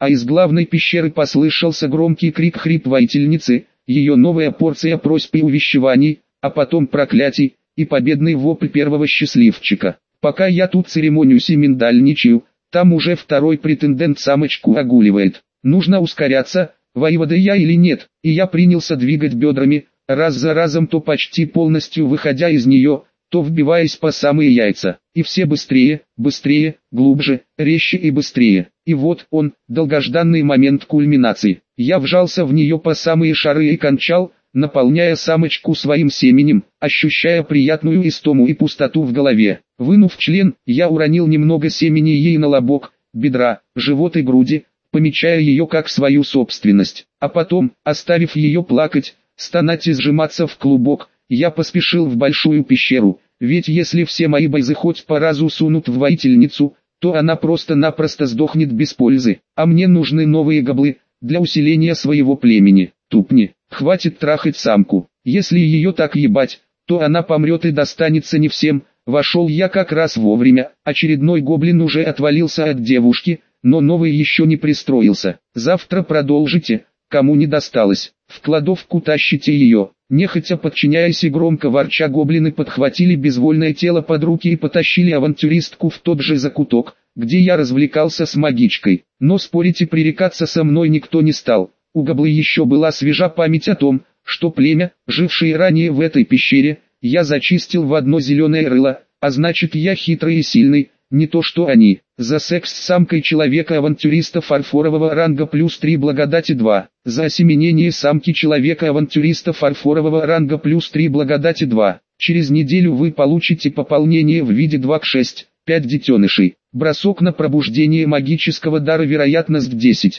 а из главной пещеры послышался громкий крик-хрип воительницы, ее новая порция просьб и увещеваний, а потом проклятий, и победный вопль первого счастливчика. Пока я тут церемонюсь и миндальничаю, там уже второй претендент самочку огуливает. Нужно ускоряться, воевода я или нет, и я принялся двигать бедрами, раз за разом то почти полностью выходя из нее, то вбиваясь по самые яйца, и все быстрее, быстрее, глубже, резче и быстрее. И вот он, долгожданный момент кульминации. Я вжался в нее по самые шары и кончал, наполняя самочку своим семенем, ощущая приятную истому и пустоту в голове. Вынув член, я уронил немного семени ей на лобок, бедра, живот и груди, помечая ее как свою собственность. А потом, оставив ее плакать, стонать и сжиматься в клубок, я поспешил в большую пещеру, ведь если все мои бойзы хоть по разу сунут в воительницу, то она просто-напросто сдохнет без пользы, а мне нужны новые гоблы, для усиления своего племени. Тупни, хватит трахать самку, если ее так ебать, то она помрет и достанется не всем. Вошел я как раз вовремя, очередной гоблин уже отвалился от девушки, но новый еще не пристроился. Завтра продолжите, кому не досталось, в кладовку тащите ее. Нехотя подчиняясь и громко ворча, гоблины подхватили безвольное тело под руки и потащили авантюристку в тот же закуток, где я развлекался с магичкой. Но спорить и пререкаться со мной никто не стал. У гоблы еще была свежа память о том, что племя, жившее ранее в этой пещере, я зачистил в одно зеленое рыло, а значит я хитрый и сильный, не то что они. За секс с самкой человека-авантюриста фарфорового ранга плюс 3 благодати 2. За осеменение самки человека-авантюриста фарфорового ранга плюс 3 благодати 2. Через неделю вы получите пополнение в виде 2 к 6, 5 детенышей. Бросок на пробуждение магического дара, вероятность 10.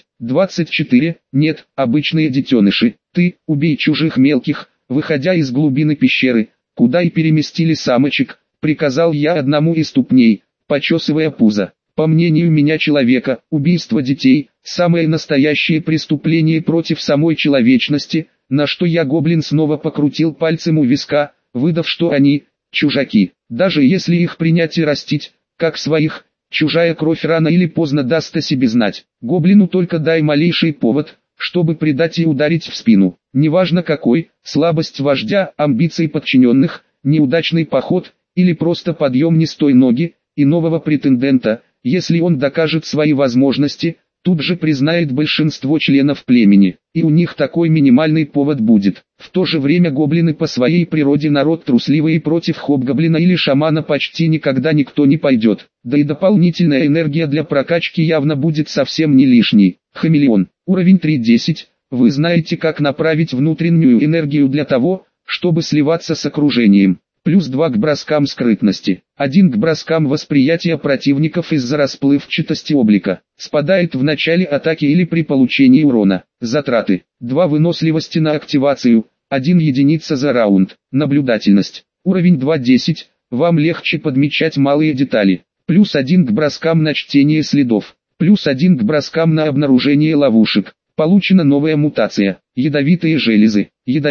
24. Нет, обычные детеныши. Ты, убей чужих мелких, выходя из глубины пещеры, куда и переместили самочек, приказал я одному из ступней, почесывая пузо. По мнению меня человека, убийство детей – самое настоящее преступление против самой человечности, на что я гоблин снова покрутил пальцем у виска, выдав, что они – чужаки. Даже если их принять и растить, как своих, чужая кровь рано или поздно даст о себе знать. Гоблину только дай малейший повод, чтобы предать и ударить в спину. Неважно какой, слабость вождя, амбиции подчиненных, неудачный поход или просто подъем не с той ноги, и нового претендента, если он докажет свои возможности, тут же признает большинство членов племени, и у них такой минимальный повод будет. В то же время гоблины по своей природе народ трусливый, и против хобгоблина или шамана почти никогда никто не пойдет. Да и дополнительная энергия для прокачки явно будет совсем не лишней. Хамелеон, уровень 3.10, вы знаете, как направить внутреннюю энергию для того, чтобы сливаться с окружением. Плюс 2 к броскам скрытности, 1 к броскам восприятия противников из-за расплывчатости облика. Спадает в начале атаки или при получении урона. Затраты, 2 выносливости на активацию, 1 единица за раунд. Наблюдательность, уровень 2.10, вам легче подмечать малые детали. Плюс 1 к броскам на чтение следов, плюс 1 к броскам на обнаружение ловушек. Получена новая мутация, ядовитые железы,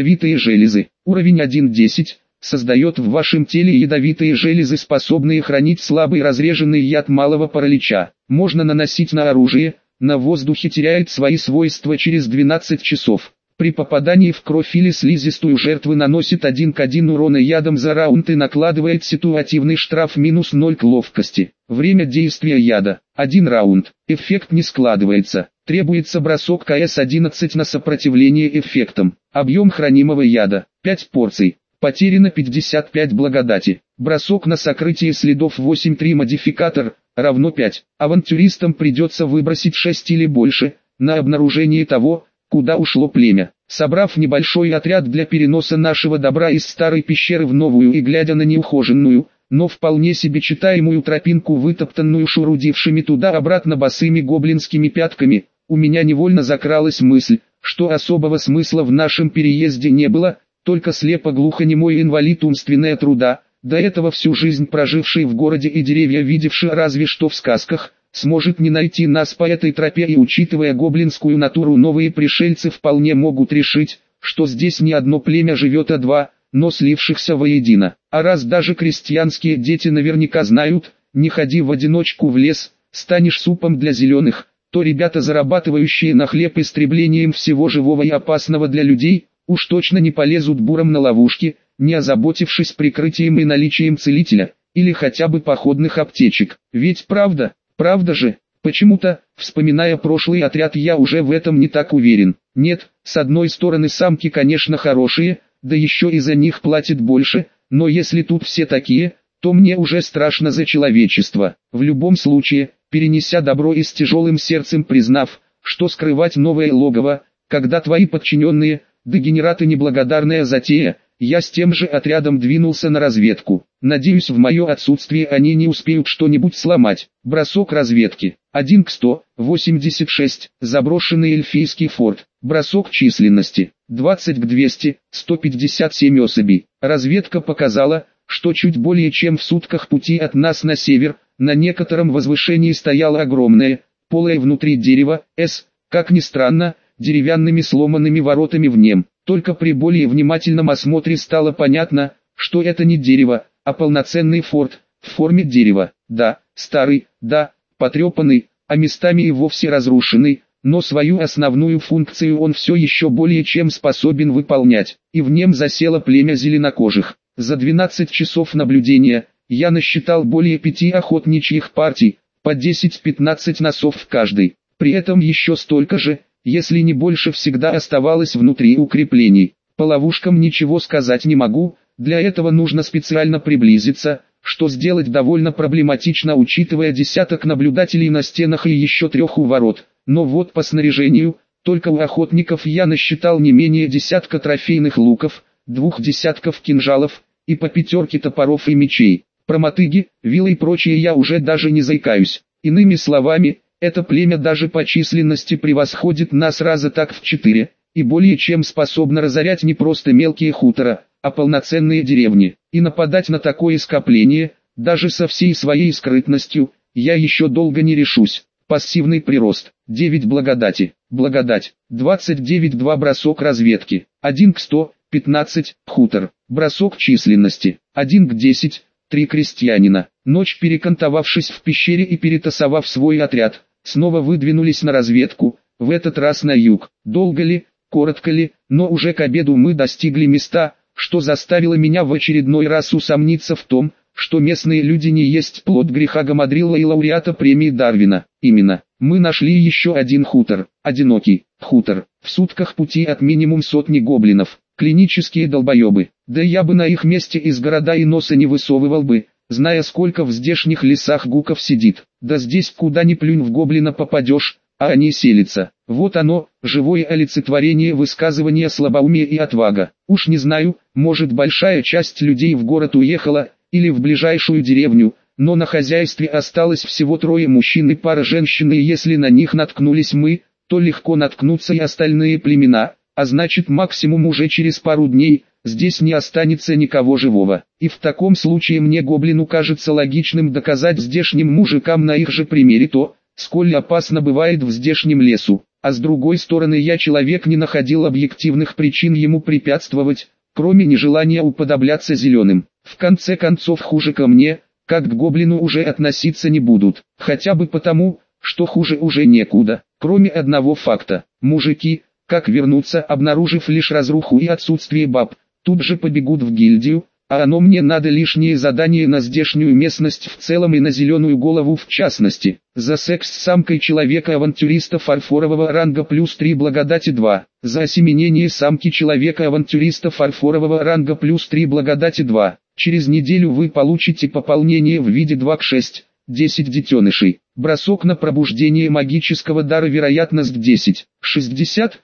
уровень 1.10. Создает в вашем теле ядовитые железы, способные хранить слабый разреженный яд малого паралича. Можно наносить на оружие, на воздухе теряет свои свойства через 12 часов. При попадании в кровь или слизистую жертвы наносит 1 к 1 урона ядом за раунд и накладывает ситуативный штраф минус 0 к ловкости. Время действия яда – 1 раунд. Эффект не складывается. Требуется бросок КС-11 на сопротивление эффектам. Объем хранимого яда – 5 порций. Потеряно 55 благодати. Бросок на сокрытие следов 8.3 модификатор, равно 5. Авантюристам придется выбросить 6 или больше, на обнаружение того, куда ушло племя. Собрав небольшой отряд для переноса нашего добра из старой пещеры в новую и глядя на неухоженную, но вполне себе читаемую тропинку, вытоптанную шурудившими туда-обратно босыми гоблинскими пятками, у меня невольно закралась мысль, что особого смысла в нашем переезде не было, только слепо-глухонемой инвалид умственного труда, до этого всю жизнь проживший в городе и деревья видевший разве что в сказках, сможет не найти нас по этой тропе, и учитывая гоблинскую натуру, новые пришельцы вполне могут решить, что здесь не одно племя живет, а два, но слившихся воедино. А раз даже крестьянские дети наверняка знают, не ходи в одиночку в лес, станешь супом для зеленых, то ребята, зарабатывающие на хлеб истреблением всего живого и опасного для людей, уж точно не полезут буром на ловушки, не озаботившись прикрытием и наличием целителя, или хотя бы походных аптечек. Ведь правда, правда же, почему-то, вспоминая прошлый отряд, я уже в этом не так уверен. Нет, с одной стороны самки, конечно, хорошие, да еще и за них платят больше, но если тут все такие, то мне уже страшно за человечество. В любом случае, перенеся добро и с тяжелым сердцем признав, что скрывать новое логово, когда твои подчиненные, дегенераты, неблагодарная затея, я с тем же отрядом двинулся на разведку. Надеюсь, в мое отсутствие они не успеют что-нибудь сломать. Бросок разведки. 1 к 186. Заброшенный эльфийский форт. Бросок численности. 20 к 200. 157 особей. Разведка показала, что чуть более чем в сутках пути от нас на север, на некотором возвышении стояло огромное, полое внутри дерево, как ни странно, деревянными сломанными воротами в нем. Только при более внимательном осмотре стало понятно, что это не дерево, а полноценный форт, в форме дерева. Да, старый, да, потрепанный, а местами и вовсе разрушенный, но свою основную функцию он все еще более чем способен выполнять, и в нем засело племя зеленокожих. За 12 часов наблюдения, я насчитал более 5 охотничьих партий, по 10-15 носов в каждой. При этом еще столько же, если не больше, всегда оставалось внутри укреплений. По ловушкам ничего сказать не могу, для этого нужно специально приблизиться, что сделать довольно проблематично, учитывая десяток наблюдателей на стенах и еще 3 у ворот. Но вот по снаряжению, только у охотников я насчитал не менее десятка трофейных луков, 2 десятков кинжалов, и по 5 топоров и мечей. Про мотыги, вилы и прочее я уже даже не заикаюсь. Иными словами, это племя даже по численности превосходит нас раза так в 4, и более чем способно разорять не просто мелкие хутора, а полноценные деревни. И нападать на такое скопление, даже со всей своей скрытностью, я еще долго не решусь. Пассивный прирост. 9 благодати. Благодать. 29-2 бросок разведки. 1 к 100, 15, хутор. Бросок численности. 1 к 10, 3 крестьянина. Ночь, перекантовавшись в пещере и перетасовав свой отряд, снова выдвинулись на разведку, в этот раз на юг. Долго ли, коротко ли, но уже к обеду мы достигли места, что заставило меня в очередной раз усомниться в том, что местные люди не есть плод греха Гамадрила и лауреата премии Дарвина. Именно, мы нашли еще один хутор, одинокий хутор, в сутках пути от минимум сотни гоблинов, клинические долбоебы. Да я бы на их месте из города и носа не высовывал бы, зная, сколько в здешних лесах гуков сидит. Да здесь куда ни плюнь в гоблина попадешь, а они селятся. Вот оно, живое олицетворение высказывания слабоумия и отвага. Уж не знаю, может, большая часть людей в город уехала, или в ближайшую деревню, но на хозяйстве осталось всего 3 мужчин и пара женщин, и если на них наткнулись мы, то легко наткнутся и остальные племена, а значит, максимум уже через пару дней здесь не останется никого живого. И в таком случае мне, гоблину, кажется логичным доказать здешним мужикам на их же примере то, сколь опасно бывает в здешнем лесу. А с другой стороны, я, человек, не находил объективных причин ему препятствовать, кроме нежелания уподобляться зеленым. В конце концов, хуже ко мне, как к гоблину, уже относиться не будут. Хотя бы потому, что хуже уже некуда. Кроме одного факта: мужики, как вернутся, обнаружив лишь разруху и отсутствие баб, тут же побегут в гильдию, а оно мне надо лишнее задание на здешнюю местность в целом и на зеленую голову в частности. За секс с самкой человека-авантюриста фарфорового ранга плюс 3 благодати 2. За осеменение самки человека-авантюриста фарфорового ранга плюс 3 благодати 2. Через неделю вы получите пополнение в виде 2 к 6, 10 детенышей. Бросок на пробуждение магического дара, вероятность 10, 60,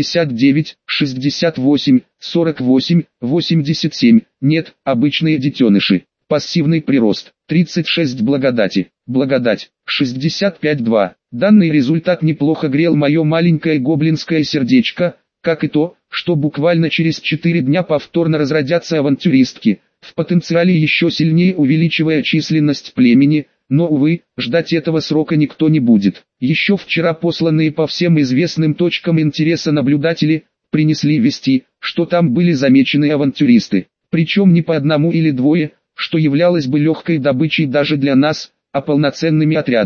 59, 68, 48, 87, нет, обычные детеныши. Пассивный прирост, 36 благодати, благодать, 65-2. Данный результат неплохо грел мое маленькое гоблинское сердечко, как и то, что буквально через 4 дня повторно разродятся авантюристки, в потенциале еще сильнее увеличивая численность племени. Но, увы, ждать этого срока никто не будет. Еще вчера посланные по всем известным точкам интереса наблюдатели принесли вести, что там были замечены авантюристы. Причем не по одному или двое, что являлось бы легкой добычей даже для нас, а полноценными отрядами.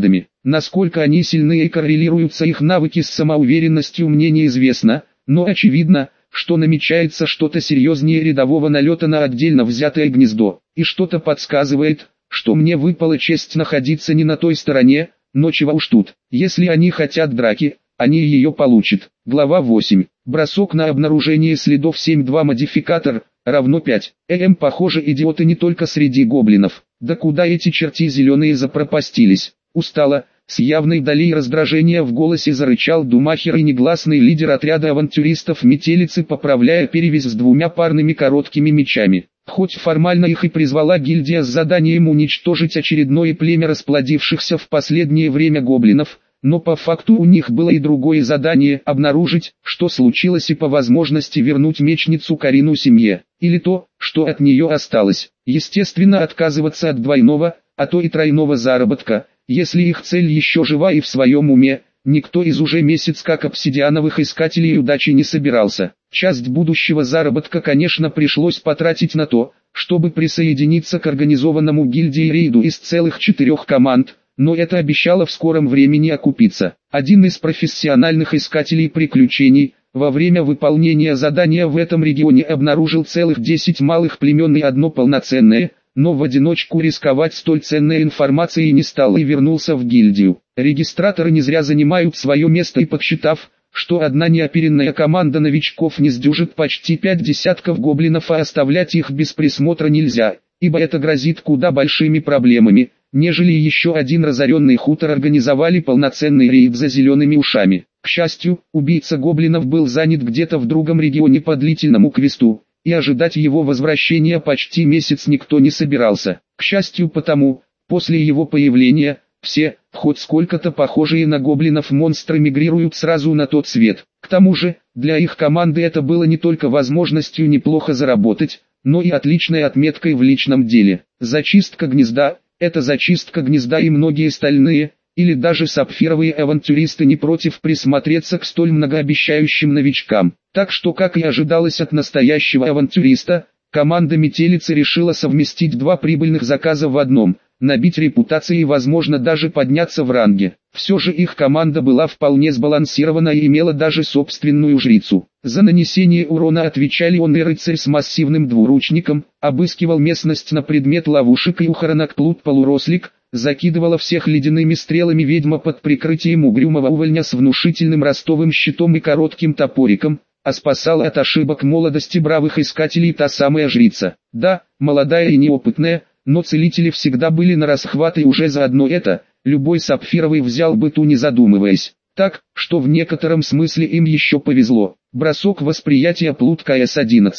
Насколько они сильны и коррелируются их навыки с самоуверенностью, мне неизвестно, но очевидно, что намечается что-то серьезнее рядового налета на отдельно взятое гнездо, и что-то подсказывает, что мне выпала честь находиться не на той стороне, но чего уж тут, если они хотят драки, они ее получат. Глава 8. Бросок на обнаружение следов 7.2 модификатор, равно 5. Похоже, идиоты не только среди гоблинов. Да куда эти черти зеленые запропастились? Устало, с явной долей раздражения в голосе зарычал Думахер и негласный лидер отряда авантюристов Метелицы, поправляя перевязь с двумя парными короткими мечами. Хоть формально их и призвала гильдия с заданием уничтожить очередное племя расплодившихся в последнее время гоблинов, но по факту у них было и другое задание – обнаружить, что случилось, и по возможности вернуть мечницу Карину семье, или то, что от нее осталось. Естественно, отказываться от двойного, а то и тройного заработка, если их цель еще жива и в своем уме. Никто из уже месяц как обсидиановых искателей удачи не собирался. Часть будущего заработка, конечно, пришлось потратить на то, чтобы присоединиться к организованному гильдии рейду из целых 4 команд, но это обещало в скором времени окупиться. Один из профессиональных искателей приключений, во время выполнения задания в этом регионе обнаружил целых 10 малых племен и одно полноценное, но в одиночку рисковать столь ценной информацией не стал и вернулся в гильдию. Регистраторы не зря занимают свое место, и подсчитав, что одна неоперенная команда новичков не сдюжит почти 5 десятков гоблинов, а оставлять их без присмотра нельзя, ибо это грозит куда большими проблемами, нежели еще один разоренный хутор, организовали полноценный рейд за зелеными ушами. К счастью, убийца гоблинов был занят где-то в другом регионе по длительному квесту, и ожидать его возвращения почти месяц никто не собирался. К счастью, потому, после его появления, все, хоть сколько-то похожие на гоблинов монстры, мигрируют сразу на тот свет. К тому же, для их команды это было не только возможностью неплохо заработать, но и отличной отметкой в личном деле. Зачистка гнезда – это зачистка гнезда, и многие стальные, или даже сапфировые авантюристы не против присмотреться к столь многообещающим новичкам. Так что, как и ожидалось от настоящего авантюриста, команда Метелицы решила совместить два прибыльных заказа в одном – набить репутации и, возможно, даже подняться в ранге. Все же их команда была вполне сбалансирована и имела даже собственную жрицу. За нанесение урона отвечали он и рыцарь с массивным двуручником, обыскивал местность на предмет ловушек, и у Харанакплут полурослик, закидывала всех ледяными стрелами ведьма под прикрытием угрюмого увольня с внушительным ростовым щитом и коротким топориком, а спасала от ошибок молодости бравых искателей та самая жрица. Да, молодая и неопытная, но целители всегда были на расхват, и уже за одно это, любой сапфировый взял бы ту не задумываясь. Так, что в некотором смысле им еще повезло. Бросок восприятия Плут КС-11.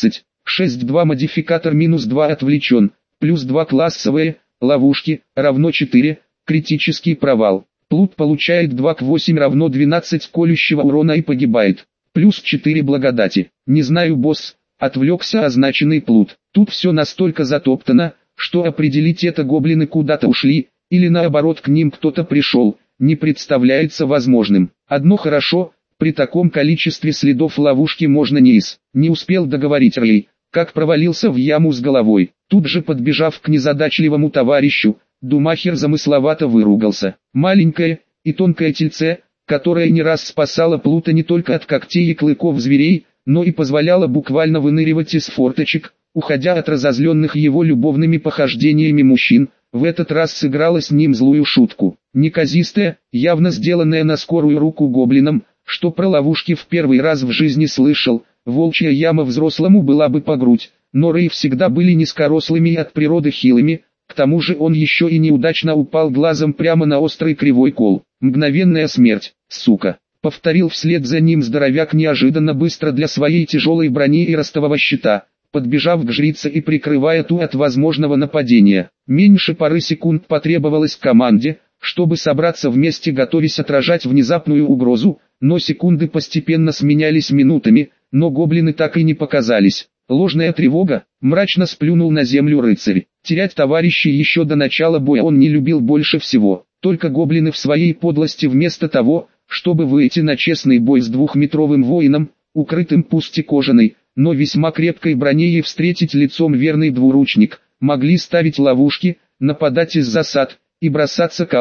6.2 модификатор -2 отвлечен, +2 классовые, ловушки, равно 4, критический провал. Плут получает 2 к 8 равно 12 колющего урона и погибает. +4 благодати. Не знаю, босс, отвлекся означенный Плут. Тут все настолько затоптано, что определить, это гоблины куда-то ушли, или наоборот к ним кто-то пришел, не представляется возможным. Одно хорошо, при таком количестве следов ловушки можно не успел договорить Рэй, как провалился в яму с головой. Тут же, подбежав к незадачливому товарищу, Думахер замысловато выругался. Маленькое и тонкое тельце, которое не раз спасало Плута не только от когтей и клыков зверей, но и позволяло буквально выныривать из форточек, уходя от разозленных его любовными похождениями мужчин, в этот раз сыграла с ним злую шутку. Неказистая, явно сделанная на скорую руку гоблином, что про ловушки в первый раз в жизни слышал, волчья яма взрослому была бы по грудь, но Рэй всегда были низкорослыми и от природы хилыми, к тому же он еще и неудачно упал глазом прямо на острый кривой кол. Мгновенная смерть, сука. Повторил вслед за ним здоровяк неожиданно быстро для своей тяжелой брони и ростового щита, подбежав к жрице и прикрывая ту от возможного нападения. Меньше пары секунд потребовалось команде, чтобы собраться вместе, готовясь отражать внезапную угрозу, но секунды постепенно сменялись минутами, но гоблины так и не показались. Ложная тревога, мрачно сплюнул на землю рыцарь. Терять товарищей еще до начала боя он не любил больше всего. Только гоблины в своей подлости, вместо того, чтобы выйти на честный бой с двухметровым воином, укрытым пусть и кожаной, но весьма крепкой броней, и встретить лицом верный двуручник, могли ставить ловушки, нападать из засад и бросаться калом,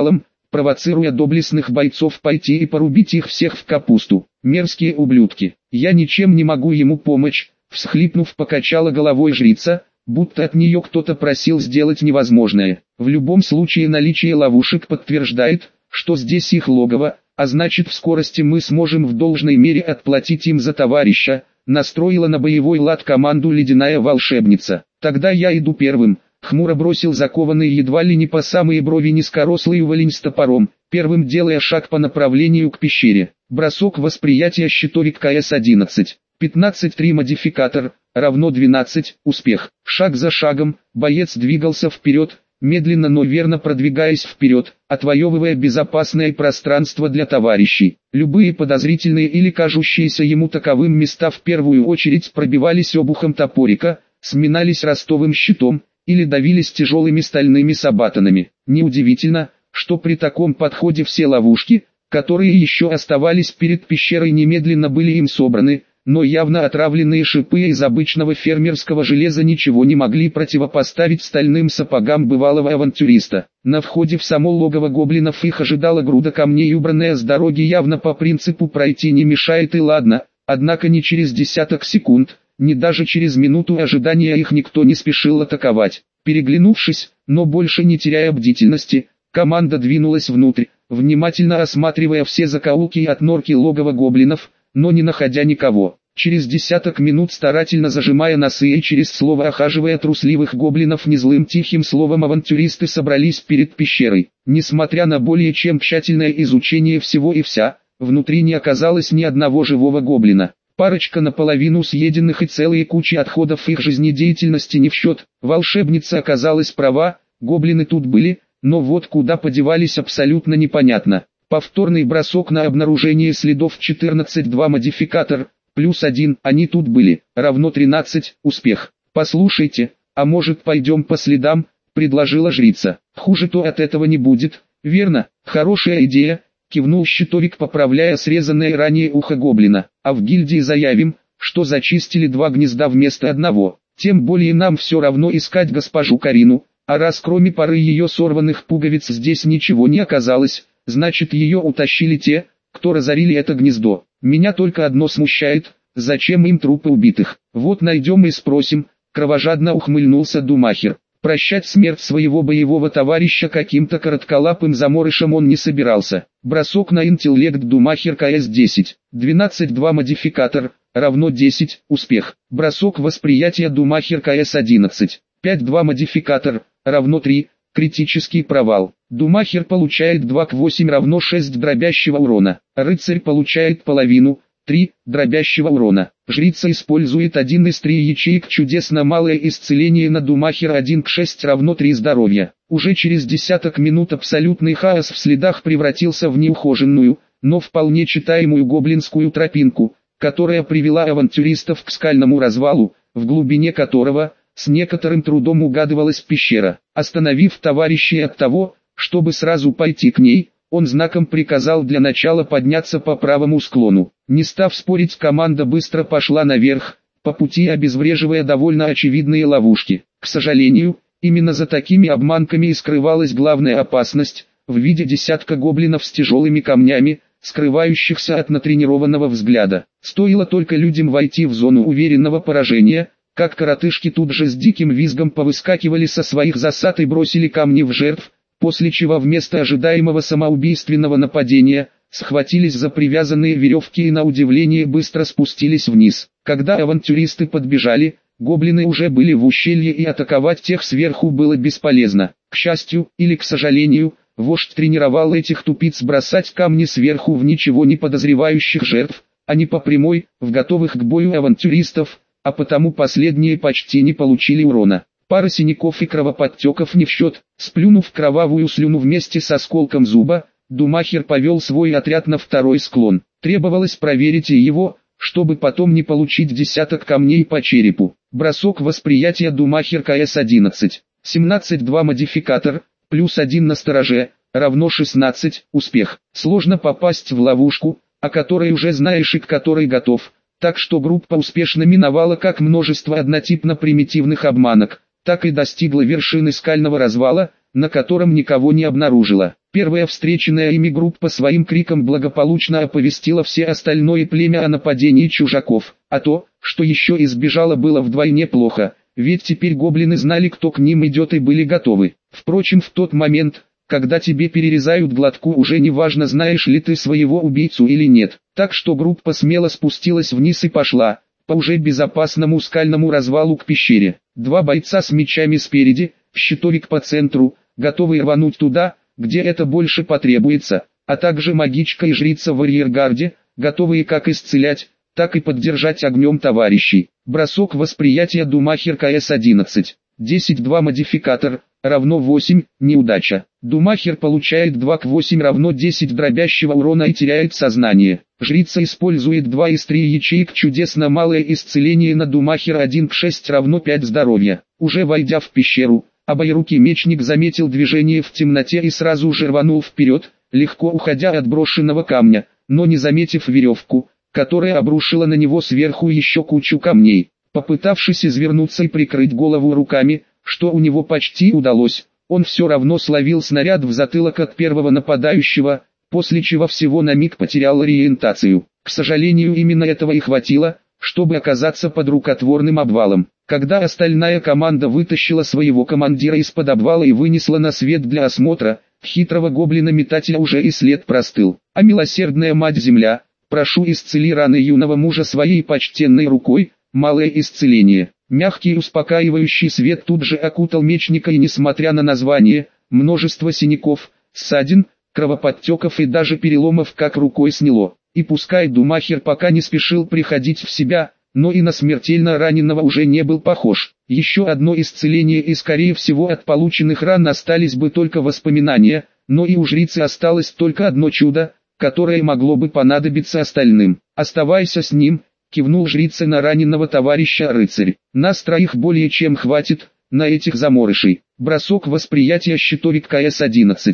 провоцируя доблестных бойцов пойти и порубить их всех в капусту. Мерзкие ублюдки. Я ничем не могу ему помочь, всхлипнув, покачала головой жрица, будто от нее кто-то просил сделать невозможное. В любом случае наличие ловушек подтверждает, что здесь их логово, а значит в скорости мы сможем в должной мере отплатить им за товарища, настроила на боевой лад команду ледяная волшебница. Тогда я иду первым. Хмуро бросил закованный едва ли не по самые брови низкорослый уволень с топором, первым делая шаг по направлению к пещере. Бросок восприятия щитовик КС-11. 15-3 модификатор, равно 12, успех. Шаг за шагом, боец двигался вперед, медленно, но верно продвигаясь вперед, отвоевывая безопасное пространство для товарищей. Любые подозрительные или кажущиеся ему таковым места в первую очередь пробивались обухом топорика, сминались ростовым щитом, или давились тяжелыми стальными сабатонами. Неудивительно, что при таком подходе все ловушки, которые еще оставались перед пещерой, немедленно были им собраны, но явно отравленные шипы из обычного фермерского железа ничего не могли противопоставить стальным сапогам бывалого авантюриста. На входе в само логово гоблинов их ожидала груда камней, убранная с дороги явно по принципу «пройти не мешает» и ладно, однако ни через десяток секунд, ни даже через минуту ожидания их никто не спешил атаковать. Переглянувшись, но больше не теряя бдительности, команда двинулась внутрь, внимательно осматривая все закоулки и отнорки логова гоблинов, но не находя никого. Через десяток минут, старательно зажимая носы и через слово охаживая трусливых гоблинов незлым тихим словом, авантюристы собрались перед пещерой. Несмотря на более чем тщательное изучение всего и вся, внутри не оказалось ни одного живого гоблина. Парочка наполовину съеденных и целые кучи отходов их жизнедеятельности не в счет. Волшебница оказалась права, гоблины тут были, но вот куда подевались абсолютно непонятно. Повторный бросок на обнаружение следов 14-2 модификатор, +1, они тут были, равно 13, успех. Послушайте, а может пойдем по следам, предложила жрица. Хуже-то от этого не будет, верно? Хорошая идея. Кивнул щитовик, поправляя срезанное ранее ухо гоблина. А в гильдии заявим, что зачистили 2 гнезда вместо одного. Тем более нам все равно искать госпожу Карину, а раз кроме пары ее сорванных пуговиц здесь ничего не оказалось, значит ее утащили те, кто разорили это гнездо. Меня только одно смущает, зачем им трупы убитых? Вот найдем и спросим, кровожадно ухмыльнулся Думахер. Прощать смерть своего боевого товарища каким-то коротколапым заморышем он не собирался. Бросок на интеллект Думахер КС-10. 12-2 модификатор, равно 10, успех. Бросок восприятия Думахер КС-11. 5-2 модификатор, равно 3, критический провал. Думахер получает 2 к 8 равно 6 дробящего урона. Рыцарь получает половину, 3 дробящего урона. Жрица использует один из 3 ячеек чудесно малое исцеление на Думахера 1 к 6 равно 3 здоровья. Уже через десяток минут абсолютный хаос в следах превратился в неухоженную, но вполне читаемую гоблинскую тропинку, которая привела авантюристов к скальному развалу, в глубине которого, с некоторым трудом угадывалась пещера. Остановив товарищей от того, чтобы сразу пойти к ней, он знаком приказал для начала подняться по правому склону. Не став спорить, команда быстро пошла наверх, по пути обезвреживая довольно очевидные ловушки. К сожалению, именно за такими обманками и скрывалась главная опасность, в виде десятка гоблинов с тяжелыми камнями, скрывающихся от натренированного взгляда. Стоило только людям войти в зону уверенного поражения, как коротышки тут же с диким визгом повыскакивали со своих засад и бросили камни в жертв, после чего вместо ожидаемого самоубийственного нападения, схватились за привязанные веревки и на удивление быстро спустились вниз. Когда авантюристы подбежали, гоблины уже были в ущелье и атаковать тех сверху было бесполезно. К счастью, или к сожалению, вождь тренировал этих тупиц бросать камни сверху в ничего не подозревающих жертв, а не по прямой, в готовых к бою авантюристов, а потому последние почти не получили урона. Пара синяков и кровоподтеков не в счет. Сплюнув кровавую слюну вместе с осколком зуба, Думахер повел свой отряд на второй склон. Требовалось проверить и его, чтобы потом не получить десяток камней по черепу. Бросок восприятия Думахер КС-11. 17-2 модификатор, +1 на стороже, равно 16, успех. Сложно попасть в ловушку, о которой уже знаешь и к которой готов, так что группа успешно миновала как множество однотипно примитивных обманок, так и достигла вершины скального развала, на котором никого не обнаружила. Первая встреченная ими группа своим криком благополучно оповестила все остальное племя о нападении чужаков, а то, что еще избежало, было вдвойне плохо, ведь теперь гоблины знали, кто к ним идет, и были готовы. Впрочем, в тот момент, когда тебе перерезают глотку, уже не важно, знаешь ли ты своего убийцу или нет. Так что группа смело спустилась вниз и пошла по уже безопасному скальному развалу к пещере. Два бойца с мечами спереди, щитовик по центру, готовые рвануть туда, где это больше потребуется, а также магичка и жрица в арьергарде, готовые как исцелять, так и поддержать огнем товарищей. Бросок восприятия Думахер КС-11. 10-2 модификатор, равно 8, неудача. Думахер получает 2 к 8 равно 10 дробящего урона и теряет сознание. Жрица использует 2 из 3 ячеек чудесно малое исцеление на Думахер 1 к 6 равно 5 здоровья. Уже войдя в пещеру, обоирукий мечник заметил движение в темноте и сразу же рванул вперед, легко уходя от брошенного камня, но не заметив веревку, которая обрушила на него сверху еще кучу камней. Попытавшись извернуться и прикрыть голову руками, что у него почти удалось, он все равно словил снаряд в затылок от первого нападающего, после чего всего на миг потерял ориентацию. К сожалению, именно этого и хватило, чтобы оказаться под рукотворным обвалом. Когда остальная команда вытащила своего командира из-под обвала и вынесла на свет для осмотра, хитрого гоблина-метателя уже и след простыл. А милосердная Мать-Земля, прошу, исцели раны юного мужа своей почтенной рукой. Малое исцеление. Мягкий успокаивающий свет тут же окутал мечника, и несмотря на название, множество синяков, ссадин, кровоподтеков и даже переломов как рукой сняло. И пускай Думахер пока не спешил приходить в себя, но и на смертельно раненого уже не был похож. Еще одно исцеление, и скорее всего от полученных ран остались бы только воспоминания, но и у жрицы осталось только одно чудо, которое могло бы понадобиться остальным. «Оставайся с ним», — кивнул жрица на раненого товарища рыцарь. «Нас троих более чем хватит, на этих заморышей». Бросок восприятия щитовик КС-11.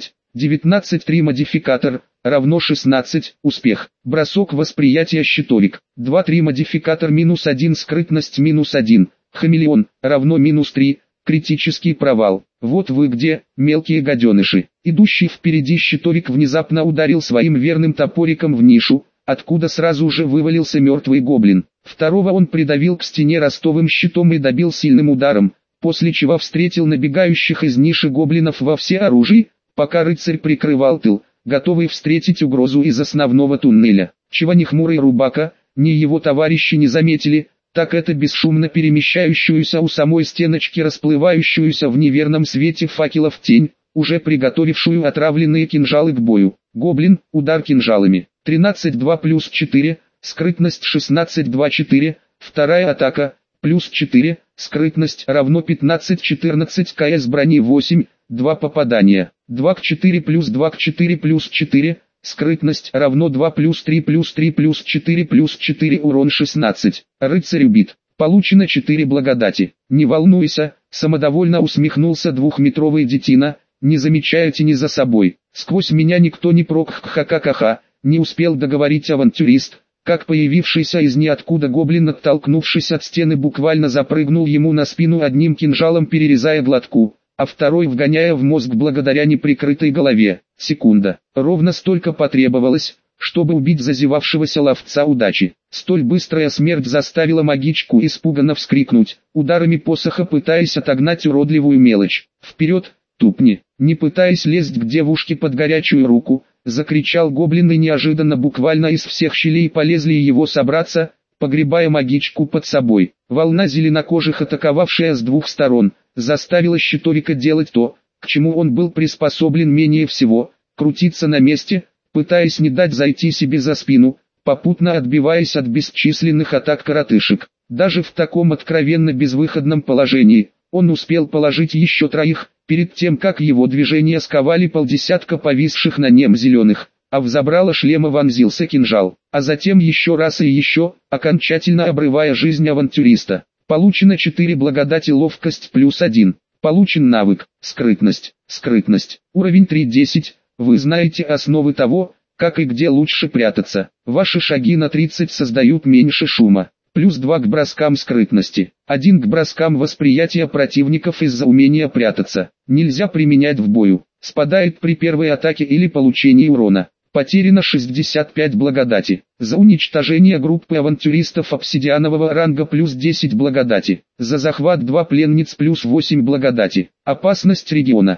19-3 модификатор, равно 16, успех. Бросок восприятия щитовик. 2-3 модификатор -1 скрытность -1, хамелеон, равно -3, критический провал. Вот вы где, мелкие гаденыши. Идущий впереди щитовик внезапно ударил своим верным топориком в нишу, откуда сразу же вывалился мертвый гоблин. Второго он придавил к стене ростовым щитом и добил сильным ударом, после чего встретил набегающих из ниши гоблинов во всеоружии, пока рыцарь прикрывал тыл, готовый встретить угрозу из основного туннеля. Чего ни хмурый Рубака, ни его товарищи не заметили, так это бесшумно перемещающуюся у самой стеночки, расплывающуюся в неверном свете факелов тень, уже приготовившую отравленные кинжалы к бою. Гоблин, удар кинжалами. 13-2 плюс 4, скрытность 16-2-4, вторая атака, плюс 4, скрытность равно 15-14 КС брони 8, 2 попадания, 2 к 4 плюс 2 к 4 плюс 4, скрытность равно 2 плюс 3 плюс 3 плюс 4 плюс 4 урон 16, рыцарь убит, получено 4 благодати. Не волнуйся, самодовольно усмехнулся двухметровый детина, не замечая тени за собой, сквозь меня никто не прок ха-ха-ха-ха. Не успел договорить авантюрист, как появившийся из ниоткуда гоблин, оттолкнувшись от стены, буквально запрыгнул ему на спину, одним кинжалом перерезая глотку, а второй вгоняя в мозг благодаря неприкрытой голове. Секунда. Ровно столько потребовалось, чтобы убить зазевавшегося ловца удачи. Столь быстрая смерть заставила магичку испуганно вскрикнуть, ударами посоха пытаясь отогнать уродливую мелочь. «Вперед, тупни!» Не пытаясь лезть к девушке под горячую руку, закричал гоблин, и неожиданно буквально из всех щелей полезли его собраться, погребая магичку под собой. Волна зеленокожих, атаковавшая с двух сторон, заставила щитовика делать то, к чему он был приспособлен менее всего, крутиться на месте, пытаясь не дать зайти себе за спину, попутно отбиваясь от бесчисленных атак коротышек. Даже в таком откровенно безвыходном положении, он успел положить еще троих, перед тем как его движения сковали полдесятка повисших на нем зеленых, а в забрало шлема вонзился кинжал, а затем еще раз и еще, окончательно обрывая жизнь авантюриста. Получено 4 благодати, ловкость +1, получен навык, скрытность, уровень 3-10, вы знаете основы того, как и где лучше прятаться, ваши шаги на 30 создают меньше шума. плюс 2 к броскам скрытности, 1 к броскам восприятия противников из-за умения прятаться. Нельзя применять в бою. Спадает при первой атаке или получении урона. Потеряно 65 благодати. За уничтожение группы авантюристов обсидианового ранга плюс 10 благодати. За захват 2 пленниц плюс 8 благодати. Опасность региона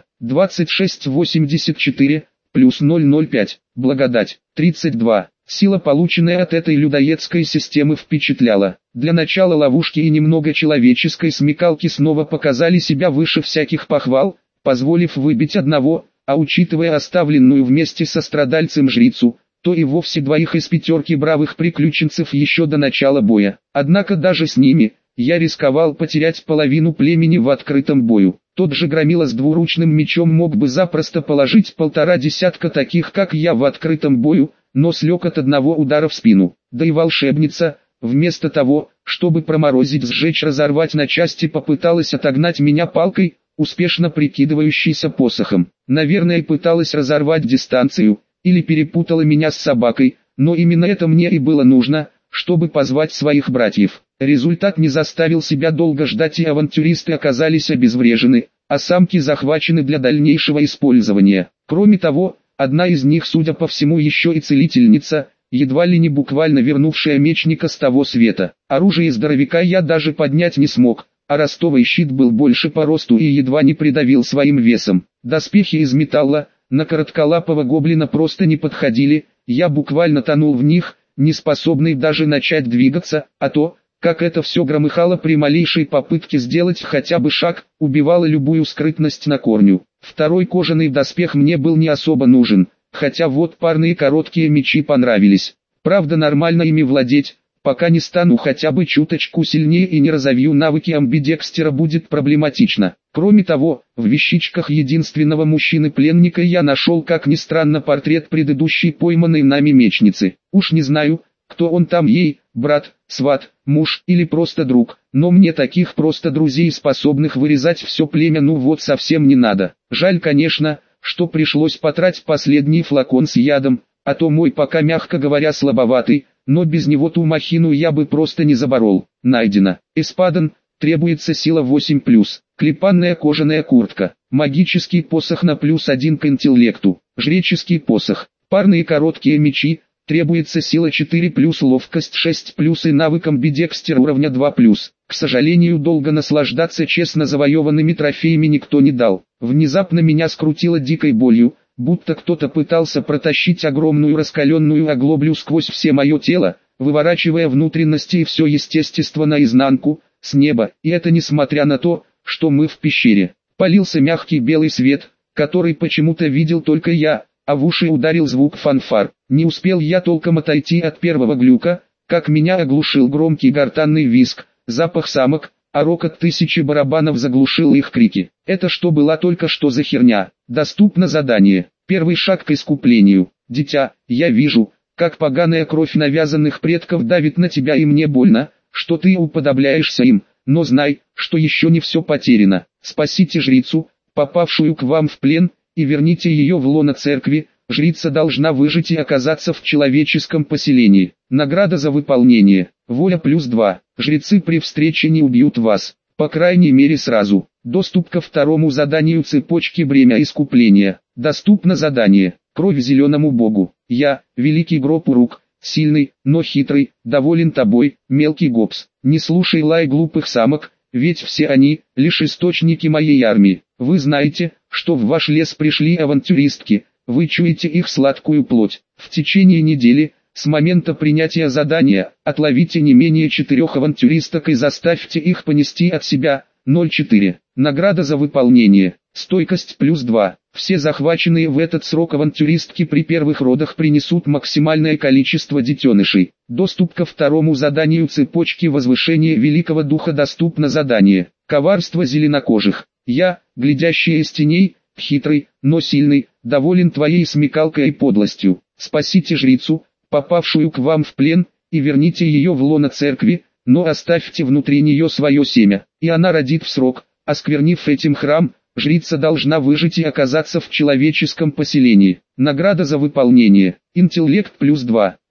2684 плюс 005. Благодать 32. Сила, полученная от этой людоедской системы, впечатляла. Для начала ловушки и немного человеческой смекалки снова показали себя выше всяких похвал, позволив выбить одного, а учитывая оставленную вместе со страдальцем жрицу, то и вовсе 2 из 5 бравых приключенцев еще до начала боя. Однако даже с ними, я рисковал потерять половину племени в открытом бою. Тот же громила с двуручным мечом мог бы запросто положить 1,5 десятка таких, как я, в открытом бою, но слег от одного удара в спину. Да и волшебница, вместо того, чтобы проморозить, сжечь, разорвать на части, попыталась отогнать меня палкой, успешно прикидывающейся посохом. Наверное, пыталась разорвать дистанцию, или перепутала меня с собакой, но именно это мне и было нужно, чтобы позвать своих братьев. Результат не заставил себя долго ждать, и авантюристы оказались обезврежены, а самки захвачены для дальнейшего использования. Кроме того, одна из них, судя по всему, еще и целительница, едва ли не буквально вернувшая мечника с того света. Оружие здоровяка я даже поднять не смог, а ростовый щит был больше по росту и едва не придавил своим весом. Доспехи из металла на коротколапого гоблина просто не подходили, я буквально тонул в них, не способный даже начать двигаться, а то, как это все громыхало при малейшей попытке сделать хотя бы шаг, убивало любую скрытность на корню. Второй кожаный доспех мне был не особо нужен, хотя вот парные короткие мечи понравились. Правда, нормально ими владеть, пока не стану хотя бы чуточку сильнее и не разовью навыки амбидекстера, будет проблематично. Кроме того, в вещичках единственного мужчины-пленника я нашел, как ни странно, портрет предыдущей пойманной нами мечницы. Уж не знаю, кто он там ей, брат, сват, муж или просто друг, но мне таких просто друзей, способных вырезать все племя, ну вот совсем не надо. Жаль, конечно, что пришлось потратить последний флакон с ядом, а то мой пока, мягко говоря, слабоватый, но без него ту махину я бы просто не заборол. Найдено. Эспадан, требуется сила 8+, клепанная кожаная куртка, магический посох на +1 к интеллекту, жреческий посох, парные короткие мечи, требуется сила 4+, ловкость 6+, и навык амбидекстер уровня 2+. К сожалению, долго наслаждаться честно завоеванными трофеями никто не дал. Внезапно меня скрутило дикой болью, будто кто-то пытался протащить огромную раскаленную оглоблю сквозь все мое тело, выворачивая внутренности и все естество наизнанку, с неба, и это несмотря на то, что мы в пещере. Полился мягкий белый свет, который почему-то видел только я, а в уши ударил звук фанфар. Не успел я толком отойти от первого глюка, как меня оглушил громкий гортанный визг, запах самок, а рокот тысячи барабанов заглушил их крики. Это что была только что за херня? Доступно задание. Первый шаг к искуплению. Дитя, я вижу, как поганая кровь навязанных предков давит на тебя, и мне больно, что ты уподобляешься им, но знай, что еще не все потеряно. Спасите жрицу, попавшую к вам в плен, и верните ее в лоно церкви. Жрица должна выжить и оказаться в человеческом поселении. Награда за выполнение. Воля +2. Жрецы при встрече не убьют вас, по крайней мере сразу. Доступ ко второму заданию цепочки бремя искупления. Доступно задание. Кровь зеленому богу. Я, великий гроб Урук, сильный, но хитрый, доволен тобой, мелкий гопс. Не слушай лай глупых самок, ведь все они, лишь источники моей армии. Вы знаете, что в ваш лес пришли авантюристки, вы чуете их сладкую плоть. В течение недели, с момента принятия задания, отловите не менее 4 авантюристок и заставьте их понести от себя. 0,4. Награда за выполнение. Стойкость +2. Все захваченные в этот срок авантюристки при первых родах принесут максимальное количество детенышей. Доступ ко второму заданию цепочки возвышения Великого Духа. Доступно задание. Коварство зеленокожих. Я, глядящий из теней, хитрый, но сильный, доволен твоей смекалкой и подлостью. Спасите жрицу, попавшую к вам в плен, и верните ее в лоно церкви, но оставьте внутри нее свое семя, и она родит в срок. Осквернив этим храм, жрица должна выжить и оказаться в человеческом поселении. Награда за выполнение. Интеллект +2.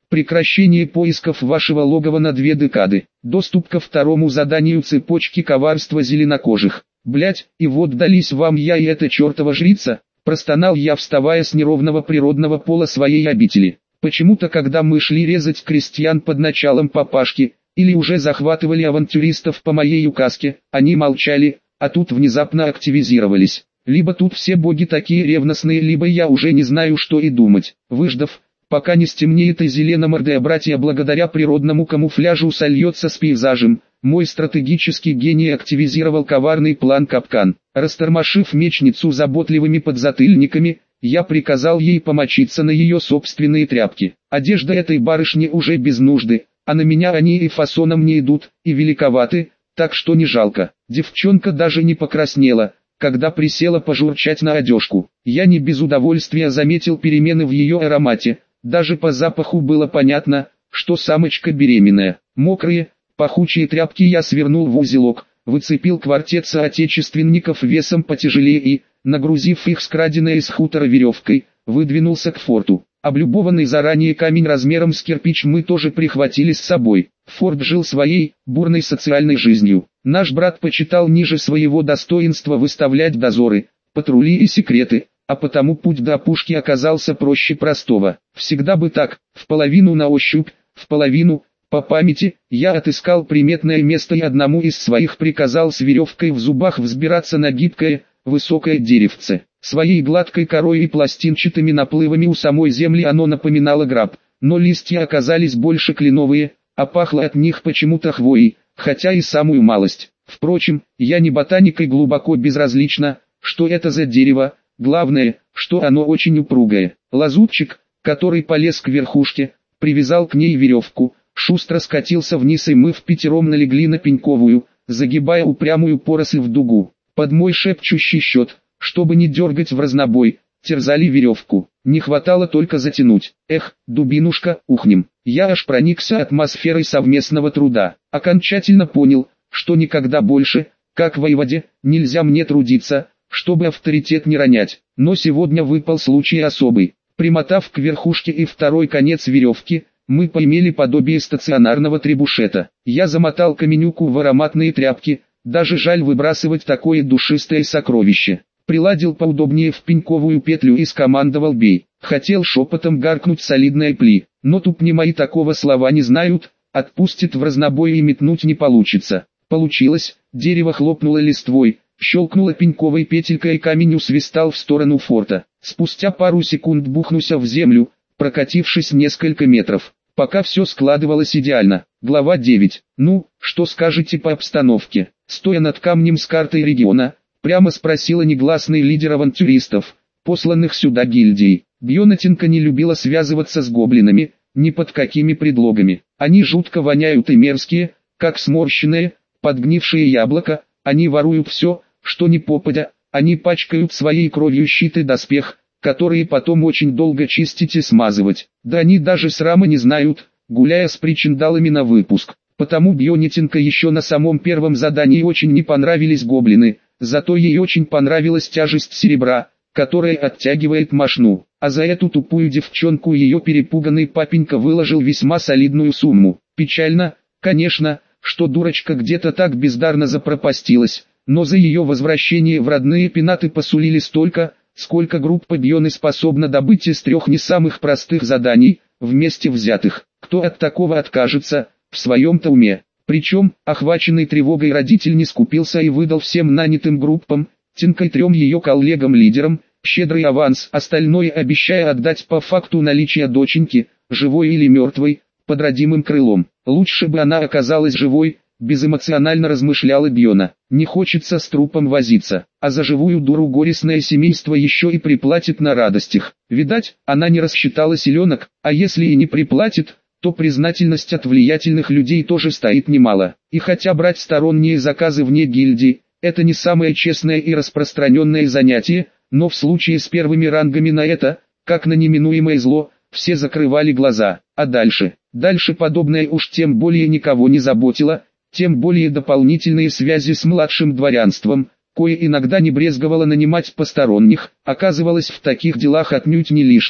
Прекращение поисков вашего логова на 2 декады. Доступ ко второму заданию цепочки коварства зеленокожих. Блять, и вот дались вам я и эта чертова жрица, простонал я, вставая с неровного природного пола своей обители. Почему-то когда мы шли резать крестьян под началом папашки, или уже захватывали авантюристов по моей указке, они молчали, а тут внезапно активизировались. Либо тут все боги такие ревностные, либо я уже не знаю, что и думать. Выждав, пока не стемнеет, и зеленомордое братья благодаря природному камуфляжу сольется с пейзажем, мой стратегический гений активизировал коварный план капкан. Растормошив мечницу заботливыми подзатыльниками, я приказал ей помочиться на ее собственные тряпки. Одежда этой барышни уже без нужды, а на меня они и фасоном не идут, и великоваты, так что не жалко. Девчонка даже не покраснела, когда присела пожурчать на одежку. Я не без удовольствия заметил перемены в ее аромате, даже по запаху было понятно, что самочка беременная. Мокрые, пахучие тряпки я свернул в узелок, выцепил квартет соотечественников весом потяжелее и, нагрузив их скраденной из хутора веревкой, выдвинулся к форту. Облюбованный заранее камень размером с кирпич мы тоже прихватили с собой. Форт жил своей, бурной социальной жизнью. Наш брат почитал ниже своего достоинства выставлять дозоры, патрули и секреты, а потому путь до опушки оказался проще простого. Всегда бы так, в половину на ощупь, в половину, по памяти. Я отыскал приметное место и одному из своих приказал с веревкой в зубах взбираться на гибкое, высокое деревце. Своей гладкой корой и пластинчатыми наплывами у самой земли оно напоминало граб, но листья оказались больше кленовые, а пахло от них почему-то хвоей, хотя и самую малость. Впрочем, я не ботаник и глубоко безразлично, что это за дерево, главное, что оно очень упругое. Лазутчик, который полез к верхушке, привязал к ней веревку, шустро скатился вниз, и мы впятером налегли на пеньковую, загибая упрямую поросль в дугу. Под мой шепчущий счет, чтобы не дергать в разнобой, терзали веревку. Не хватало только затянуть. Эх, дубинушка, ухнем. Я аж проникся атмосферой совместного труда. Окончательно понял, что никогда больше, как воеводе, нельзя мне трудиться, чтобы авторитет не ронять. Но сегодня выпал случай особый. Примотав к верхушке и второй конец веревки, мы поимели подобие стационарного требушета. Я замотал каменюку в ароматные тряпки, даже жаль выбрасывать такое душистое сокровище. Приладил поудобнее в пеньковую петлю и скомандовал: бей. Хотел шепотом гаркнуть солидное пли, но тупни мои такого слова не знают, отпустит в разнобой и метнуть не получится. Получилось, дерево хлопнуло листвой, щелкнуло пеньковой петелькой, и камень усвистал в сторону форта. Спустя пару секунд бухнулся в землю, прокатившись несколько метров. Пока все складывалось идеально. Глава 9. Ну, что скажете по обстановке? Стоя над камнем с картой региона, прямо спросила негласный лидер авантюристов, посланных сюда гильдией. Бьонатинка не любила связываться с гоблинами, ни под какими предлогами. Они жутко воняют и мерзкие, как сморщенное, подгнившее яблоко. Они воруют все, что не попадя. Они пачкают своей кровью щит и доспех, которые потом очень долго чистить и смазывать. Да они даже срама не знают, гуляя с причиндалами на выпуск. Потому Бьонатинка еще на самом первом задании очень не понравились гоблины, зато ей очень понравилась тяжесть серебра, которая оттягивает мошну. А за эту тупую девчонку ее перепуганный папенька выложил весьма солидную сумму. Печально, конечно, что дурочка где-то так бездарно запропастилась, но за ее возвращение в родные пенаты посулили столько, сколько группа Бьоны способна добыть из 3 не самых простых заданий, вместе взятых. Кто от такого откажется, в своем-то уме? Причем, охваченный тревогой родитель не скупился и выдал всем нанятым группам, Тинкой 3 ее коллегам-лидерам, щедрый аванс, остальное обещая отдать по факту наличия доченьки, живой или мертвой, под родимым крылом. Лучше бы она оказалась живой, безэмоционально размышляла Бьона. Не хочется с трупом возиться, а за живую дуру горестное семейство еще и приплатит на радостях. Видать, она не рассчитала селенок, а если и не приплатит, то признательность от влиятельных людей тоже стоит немало. И хотя брать сторонние заказы вне гильдии – это не самое честное и распространенное занятие, но в случае с первыми рангами на это, как на неминуемое зло, все закрывали глаза. А дальше? Дальше подобное уж тем более никого не заботило, тем более дополнительные связи с младшим дворянством, кое иногда не брезговало нанимать посторонних, оказывалось в таких делах отнюдь не лишними.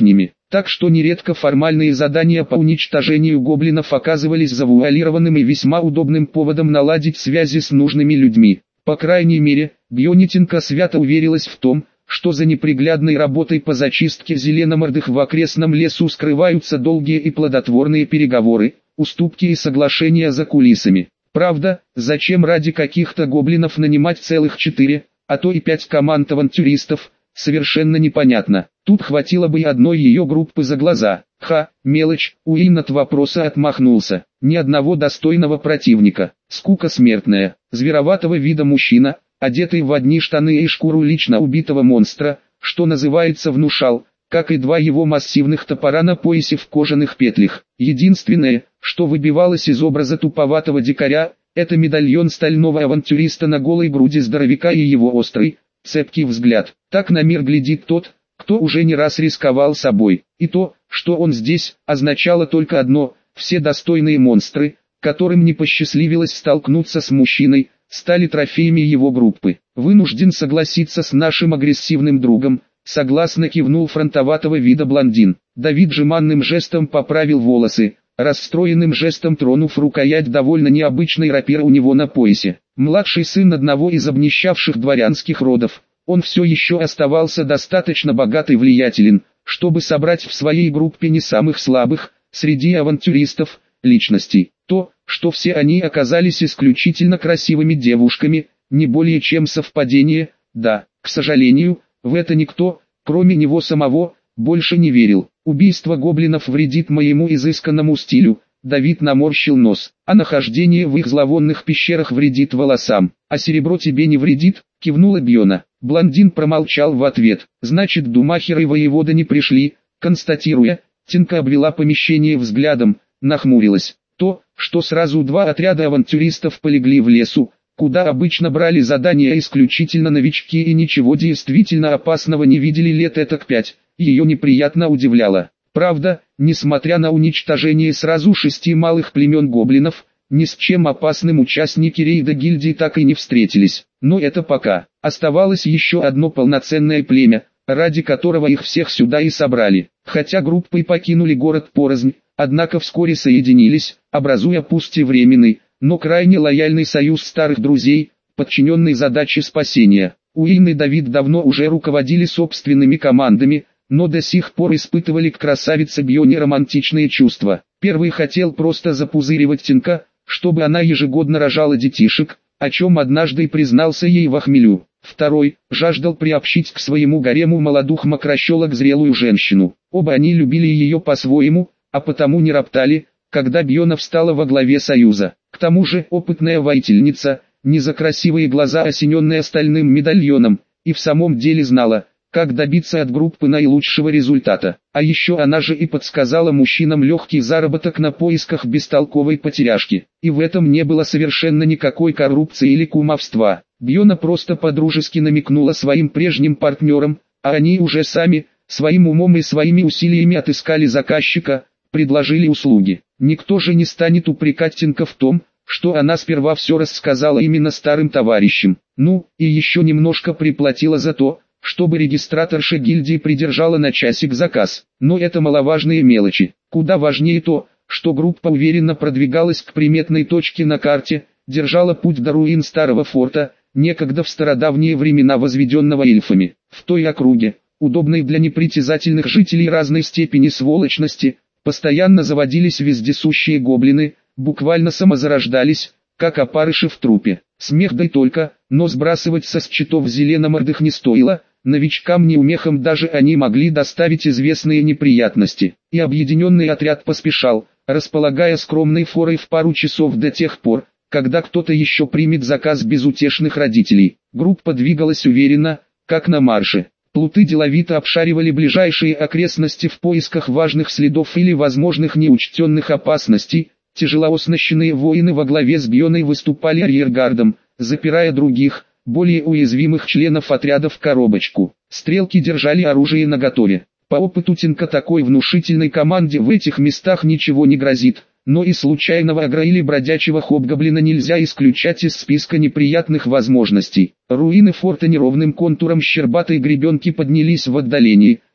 Так что нередко формальные задания по уничтожению гоблинов оказывались завуалированным и весьма удобным поводом наладить связи с нужными людьми. По крайней мере, Бьонитенко свято уверилась в том, что за неприглядной работой по зачистке зеленомордых в окрестном лесу скрываются долгие и плодотворные переговоры, уступки и соглашения за кулисами. Правда, зачем ради каких-то гоблинов нанимать целых 4, а то и 5 команд авантюристов, совершенно непонятно. Тут хватило бы и одной ее группы за глаза. Мелочь, Уин от вопроса отмахнулся. Ни одного достойного противника. Скука смертная. Звероватого вида мужчина, одетый в одни штаны и шкуру лично убитого монстра, что называется, внушал, как и 2 его массивных топора на поясе в кожаных петлях. Единственное, что выбивалось из образа туповатого дикаря, это медальон стального авантюриста на голой груди здоровяка и его острый, цепкий взгляд. Так на мир глядит тот, кто уже не раз рисковал собой. И то, что он здесь, означало только одно: все достойные монстры, которым не посчастливилось столкнуться с мужчиной, стали трофеями его группы. Вынужден согласиться с нашим агрессивным другом, согласно кивнул фронтоватого вида блондин. Давид жеманным жестом поправил волосы, расстроенным жестом тронув рукоять довольно необычной рапиры у него на поясе. Младший сын одного из обнищавших дворянских родов, он все еще оставался достаточно богат и влиятелен, чтобы собрать в своей группе не самых слабых, среди авантюристов, личностей. То, что все они оказались исключительно красивыми девушками, не более чем совпадение. Да, к сожалению, в это никто, кроме него самого, больше не верил. Убийство гоблинов вредит моему изысканному стилю. Давид наморщил нос. А нахождение в их зловонных пещерах вредит волосам. А серебро тебе не вредит? Кивнула Бьона. Блондин промолчал в ответ. Значит, Думахер и воевода не пришли. Констатируя, Тинка обвела помещение взглядом, нахмурилась. То, что сразу 2 отряда авантюристов полегли в лесу, куда обычно брали задания исключительно новички и ничего действительно опасного не видели лет этак 5, ее неприятно удивляло. Правда, несмотря на уничтожение сразу 6 малых племен гоблинов, ни с чем опасным участники рейда гильдии так и не встретились. Но это пока. Оставалось еще одно полноценное племя, ради которого их всех сюда и собрали. Хотя группой покинули город порознь, однако вскоре соединились, образуя пусть и временный, но крайне лояльный союз старых друзей, подчиненный задаче спасения. Уин и Давид давно уже руководили собственными командами, но до сих пор испытывали к красавице Бьоне романтичные чувства. Первый хотел просто запузыривать Тинка, чтобы она ежегодно рожала детишек, о чем однажды и признался ей во хмелю. Второй жаждал приобщить к своему гарему молодух мокрощелок зрелую женщину. Оба они любили ее по-своему, а потому не роптали, когда Бьона встала во главе союза. К тому же опытная воительница, не за красивые глаза осененная стальным медальоном, и в самом деле знала, как добиться от группы наилучшего результата. А еще она же и подсказала мужчинам легкий заработок на поисках бестолковой потеряшки. И в этом не было совершенно никакой коррупции или кумовства. Бьона просто по-дружески намекнула своим прежним партнерам, а они уже сами, своим умом и своими усилиями отыскали заказчика, предложили услуги. Никто же не станет упрекать Тинка в том, что она сперва все рассказала именно старым товарищам. Ну, и еще немножко приплатила за то, чтобы регистраторша гильдии придержала на часик заказ. Но это маловажные мелочи. Куда важнее то, что группа уверенно продвигалась к приметной точке на карте, держала путь до руин старого форта, некогда в стародавние времена возведенного эльфами. В той округе, удобной для непритязательных жителей разной степени сволочности, постоянно заводились вездесущие гоблины, буквально самозарождались, как опарыши в трупе. Смех да и только, но сбрасывать со счетов зеленомордых не стоило, новичкам-неумехам даже они могли доставить известные неприятности. И объединенный отряд поспешал, располагая скромной форой в пару часов до тех пор, когда кто-то еще примет заказ безутешных родителей. Группа двигалась уверенно, как на марше. Плуты деловито обшаривали ближайшие окрестности в поисках важных следов или возможных неучтенных опасностей. Тяжело оснащенные воины во главе с Бьоной выступали арьергардом, запирая других, более уязвимых членов отряда в коробочку. Стрелки держали оружие наготове. По опыту Тинка такой внушительной команде в этих местах ничего не грозит, но и случайного агро или бродячего хобгоблина нельзя исключать из списка неприятных возможностей. Руины форта неровным контуром щербатой гребенки поднялись в отдалении,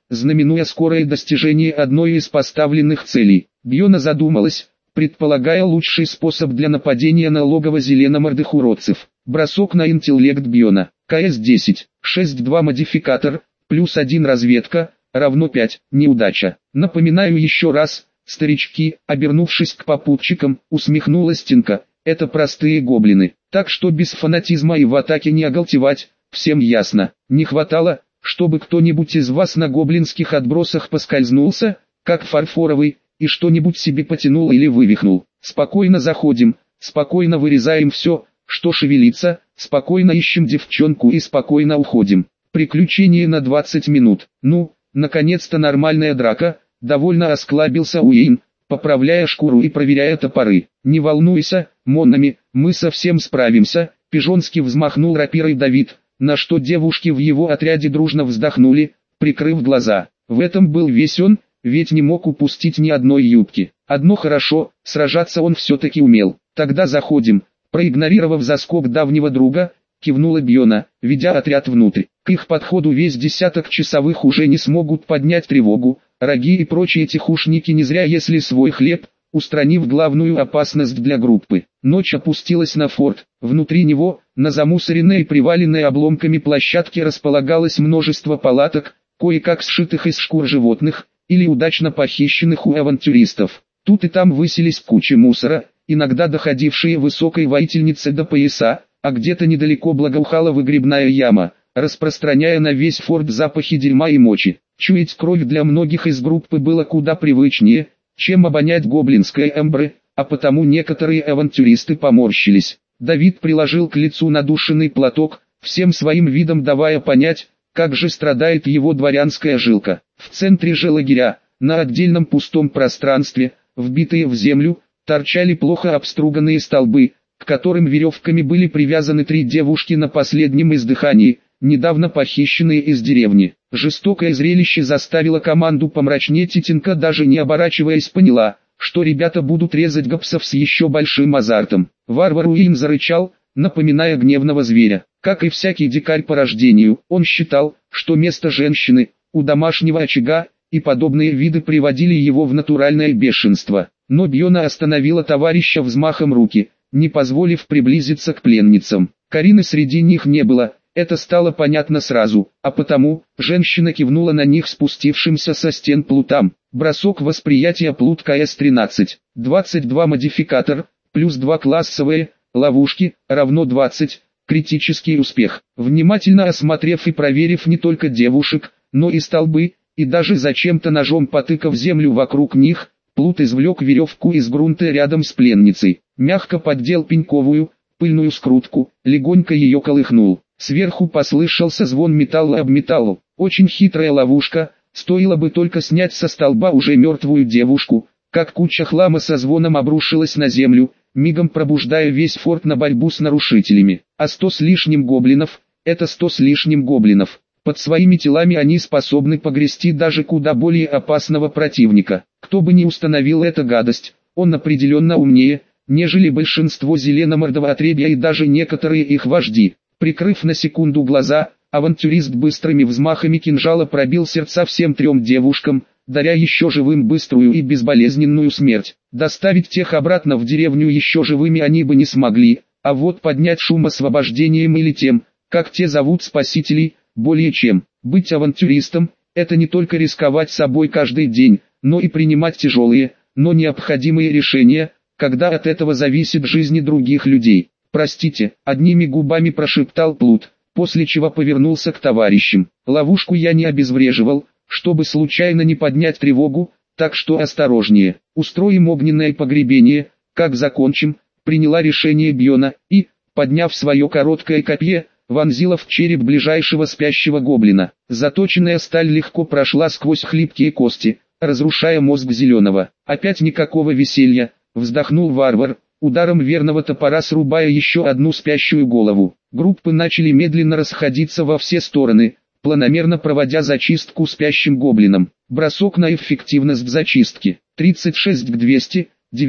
знаменуя скорое достижение одной из поставленных целей. Бьона задумалась, предполагая лучший способ для нападения на логово зеленомордых уродцев. Бросок на интеллект Бьона. КС-10, 6-2 модификатор, +1 разведка, равно 5, неудача. Напоминаю еще раз, старички, обернувшись к попутчикам, усмехнулась Тинка. Это простые гоблины, так что без фанатизма и в атаке не оголтевать, всем ясно. Не хватало, чтобы кто-нибудь из вас на гоблинских отбросах поскользнулся, как фарфоровый, и что-нибудь себе потянул или вывихнул. Спокойно заходим, спокойно вырезаем все, что шевелится, спокойно ищем девчонку и спокойно уходим. Приключение на 20 минут. Ну, наконец-то нормальная драка, довольно осклабился Уэйн, поправляя шкуру и проверяя топоры. Не волнуйся, Моннами, мы совсем справимся, пижонски взмахнул рапирой Давид, на что девушки в его отряде дружно вздохнули, прикрыв глаза. В этом был весь он, ведь не мог упустить ни одной юбки. Одно хорошо, сражаться он все-таки умел. Тогда заходим. Проигнорировав заскок давнего друга, кивнула Бьона, ведя отряд внутрь. К их подходу весь десяток часовых уже не смогут поднять тревогу. Роги и прочие тихушники не зря если свой хлеб, устранив главную опасность для группы. Ночь опустилась на форт. Внутри него, на замусоренной и приваленной обломками площадке располагалось множество палаток, кое-как сшитых из шкур животных, или удачно похищенных у авантюристов. Тут и там высились кучи мусора, иногда доходившие высокой воительнице до пояса, а где-то недалеко благоухала выгребная яма, распространяя на весь форт запахи дерьма и мочи. Чуять кровь для многих из группы было куда привычнее, чем обонять гоблинское эмбре, а потому некоторые авантюристы поморщились. Давид приложил к лицу надушенный платок, всем своим видом давая понять, как же страдает его дворянская жилка. В центре же лагеря, на отдельном пустом пространстве, вбитые в землю, торчали плохо обструганные столбы, к которым веревками были привязаны 3 девушки на последнем издыхании, недавно похищенные из деревни. Жестокое зрелище заставило команду помрачнеть, и Тинка, даже не оборачиваясь, поняла, что ребята будут резать гопсов с еще большим азартом. Варвар Уин зарычал, напоминая гневного зверя. Как и всякий дикарь по рождению, он считал, что место женщины у домашнего очага, и подобные виды приводили его в натуральное бешенство. Но Бьона остановила товарища взмахом руки, не позволив приблизиться к пленницам. Карины среди них не было, это стало понятно сразу, а потому, женщина кивнула на них спустившимся со стен плутам. Бросок восприятия плут КС-13, 22 модификатор, +2 классовые, ловушки, равно 20, критический успех. Внимательно осмотрев и проверив не только девушек, но и столбы, и даже зачем-то ножом потыкав землю вокруг них, плут извлек веревку из грунта рядом с пленницей, мягко поддел пеньковую, пыльную скрутку, легонько ее колыхнул. Сверху послышался звон металла об металл. Очень хитрая ловушка, стоило бы только снять со столба уже мертвую девушку, как куча хлама со звоном обрушилась на землю, мигом пробуждая весь форт на борьбу с нарушителями. А 100 с лишним гоблинов, это 100 с лишним гоблинов. Под своими телами они способны погрести даже куда более опасного противника. Кто бы ни установил эту гадость, он определенно умнее, нежели большинство зеленомордого отребья и даже некоторые их вожди. Прикрыв на секунду глаза, авантюрист быстрыми взмахами кинжала пробил сердца всем 3 девушкам, даря еще живым быструю и безболезненную смерть. Доставить тех обратно в деревню еще живыми они бы не смогли, а вот поднять шум освобождением или тем, как те зовут спасителей, более чем. Быть авантюристом – это не только рисковать собой каждый день, но и принимать тяжелые, но необходимые решения, когда от этого зависит жизнь других людей. «Простите», – одними губами прошептал Плут, после чего повернулся к товарищам. «Ловушку я не обезвреживал, чтобы случайно не поднять тревогу, так что осторожнее. Устроим огненное погребение, как закончим», – приняла решение Бьона, и, подняв свое короткое копье, вонзила в череп ближайшего спящего гоблина. Заточенная сталь легко прошла сквозь хлипкие кости, разрушая мозг зеленого. «Опять никакого веселья», – вздохнул варвар, ударом верного топора срубая еще одну спящую голову. Группы начали медленно расходиться во все стороны, планомерно проводя зачистку спящим гоблинам. Бросок на эффективность зачистки. 36 к 200,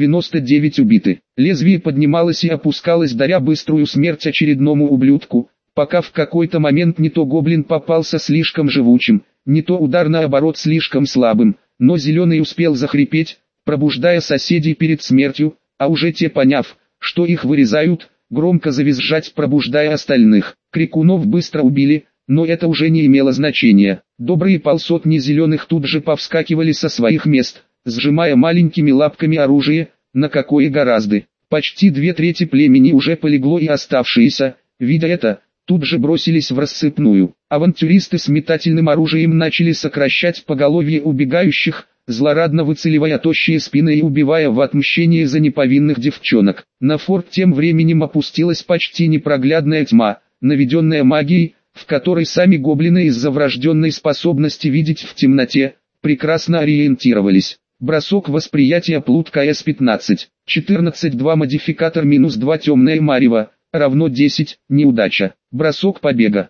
99 убиты. Лезвие поднималось и опускалось, даря быструю смерть очередному ублюдку, пока в какой-то момент не то гоблин попался слишком живучим, не то удар наоборот слишком слабым, но Зеленый успел захрипеть, пробуждая соседей перед смертью, а уже те, поняв, что их вырезают, громко завизжать, пробуждая остальных. Крикунов быстро убили, но это уже не имело значения. Добрые полсотни зеленых тут же повскакивали со своих мест, сжимая маленькими лапками оружие, на какое гораздо. Почти 2/3 племени уже полегло, и оставшиеся, видя это, тут же бросились в рассыпную. Авантюристы с метательным оружием начали сокращать поголовье убегающих, злорадно выцеливая тощие спины и убивая в отмщение за неповинных девчонок. На форт тем временем опустилась почти непроглядная тьма, наведенная магией, в которой сами гоблины из-за врожденной способности видеть в темноте, прекрасно ориентировались. Бросок восприятия плут КС-15, 14-2 модификатор -2 темное марево, равно 10, неудача. Бросок побега,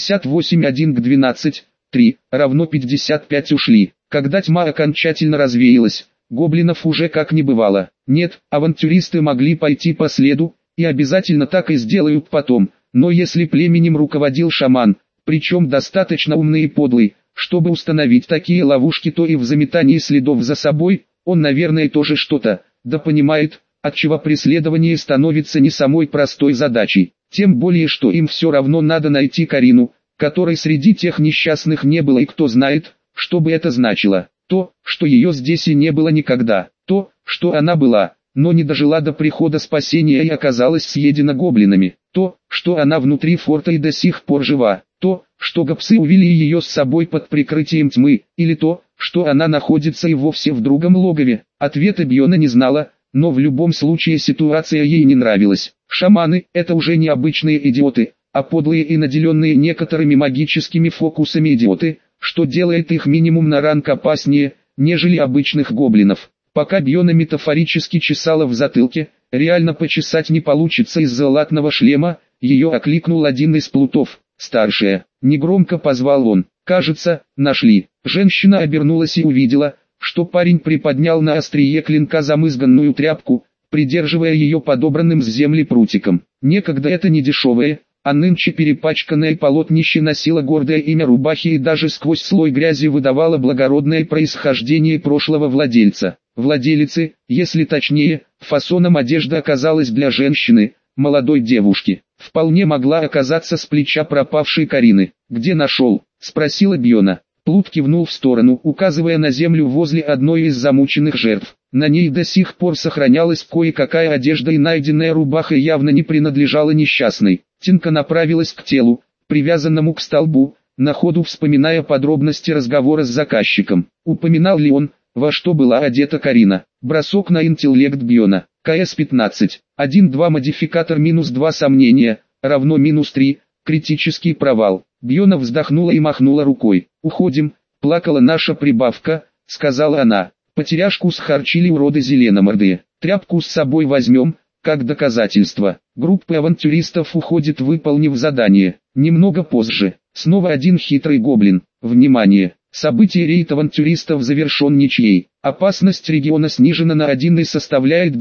58-1 к 12, 3, равно 55 ушли. Когда тьма окончательно развеялась, гоблинов уже как не бывало. Нет, авантюристы могли пойти по следу, и обязательно так и сделают потом, но если племенем руководил шаман, причем достаточно умный и подлый, чтобы установить такие ловушки, то и в заметании следов за собой, он, наверное, тоже что-то, да понимает, отчего преследование становится не самой простой задачей. Тем более, что им все равно надо найти Карину, которой среди тех несчастных не было, и кто знает, что бы это значило. То, что ее здесь и не было никогда. То, что она была, но не дожила до прихода спасения и оказалась съедена гоблинами. То, что она внутри форта и до сих пор жива. То, что гопсы увели ее с собой под прикрытием тьмы. Или то, что она находится и вовсе в другом логове. Ответа Бьона не знала, но в любом случае ситуация ей не нравилась. Шаманы – это уже не обычные идиоты, а подлые и наделенные некоторыми магическими фокусами идиоты, что делает их минимум на ранг опаснее, нежели обычных гоблинов. Пока Бьона метафорически чесала в затылке, реально почесать не получится из-за латного шлема, ее окликнул один из плутов. «Старшая», негромко позвал он. «Кажется, нашли». Женщина обернулась и увидела, что парень приподнял на острие клинка замызганную тряпку, придерживая ее подобранным с земли прутиком. Некогда это не дешевое, а нынче перепачканное полотнище носило гордое имя рубахи и даже сквозь слой грязи выдавало благородное происхождение прошлого владельца. Владелицы, если точнее, фасоном одежда оказалась для женщины, молодой девушки. Вполне могла оказаться с плеча пропавшей Карины. «Где нашел?» – спросила Бьона. Плут кивнул в сторону, указывая на землю возле одной из замученных жертв. На ней до сих пор сохранялась кое-какая одежда, и найденная рубаха явно не принадлежала несчастной. Тинка направилась к телу, привязанному к столбу, на ходу вспоминая подробности разговора с заказчиком. Упоминал ли он, во что была одета Карина? Бросок на интеллект Бьона. КС-15. 1-2 модификатор -2 сомнения, равно -3, критический провал. Бьона вздохнула и махнула рукой. «Уходим», плакала наша прибавка, сказала она. «Потеряшку схарчили уроды зеленомордые. Тряпку с собой возьмем, как доказательство». Группа авантюристов уходит, выполнив задание. Немного позже, снова один хитрый гоблин. Внимание! Событие рейд авантюристов завершен ничьей. Опасность региона снижена на 1 и составляет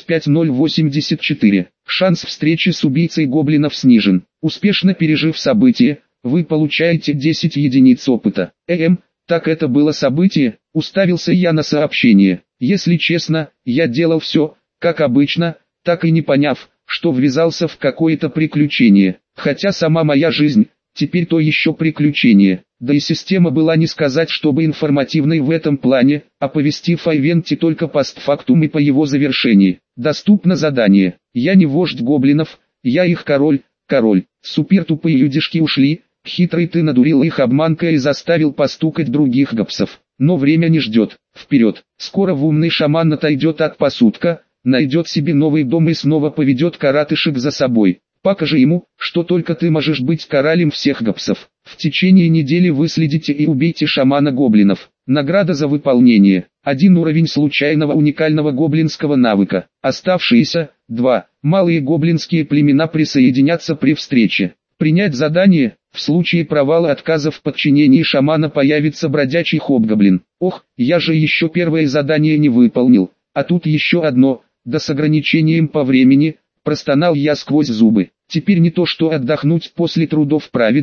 25084. Шанс встречи с убийцей гоблинов снижен. Успешно пережив событие, вы получаете 10 единиц опыта. Так это было событие, уставился я на сообщение. Если честно, я делал все, как обычно, так и не поняв, что ввязался в какое-то приключение. Хотя сама моя жизнь, теперь то еще приключение. Да и система была не сказать, чтобы информативной в этом плане, оповестив о ивенте только постфактум и по его завершении. Доступно задание. Я не вождь гоблинов, я их король. Супер тупые юдишки ушли, хитрый ты надурил их обманкой и заставил постукать других гопсов. Но время не ждет. Вперед. Скоро умный шаман отойдет от посудка, найдет себе новый дом и снова поведет коротышек за собой. Покажи ему, что только ты можешь быть королем всех гопсов. В течение недели выследите и убейте шамана гоблинов. Награда за выполнение. 1 уровень случайного уникального гоблинского навыка. Оставшиеся 2. Малые гоблинские племена присоединятся при встрече. Принять задание. В случае провала отказа в подчинении шамана появится бродячий хобгоблин. Ох, я же еще первое задание не выполнил. А тут еще одно, да с ограничением по времени. Простонал я сквозь зубы. Теперь не то что отдохнуть после трудов праведных,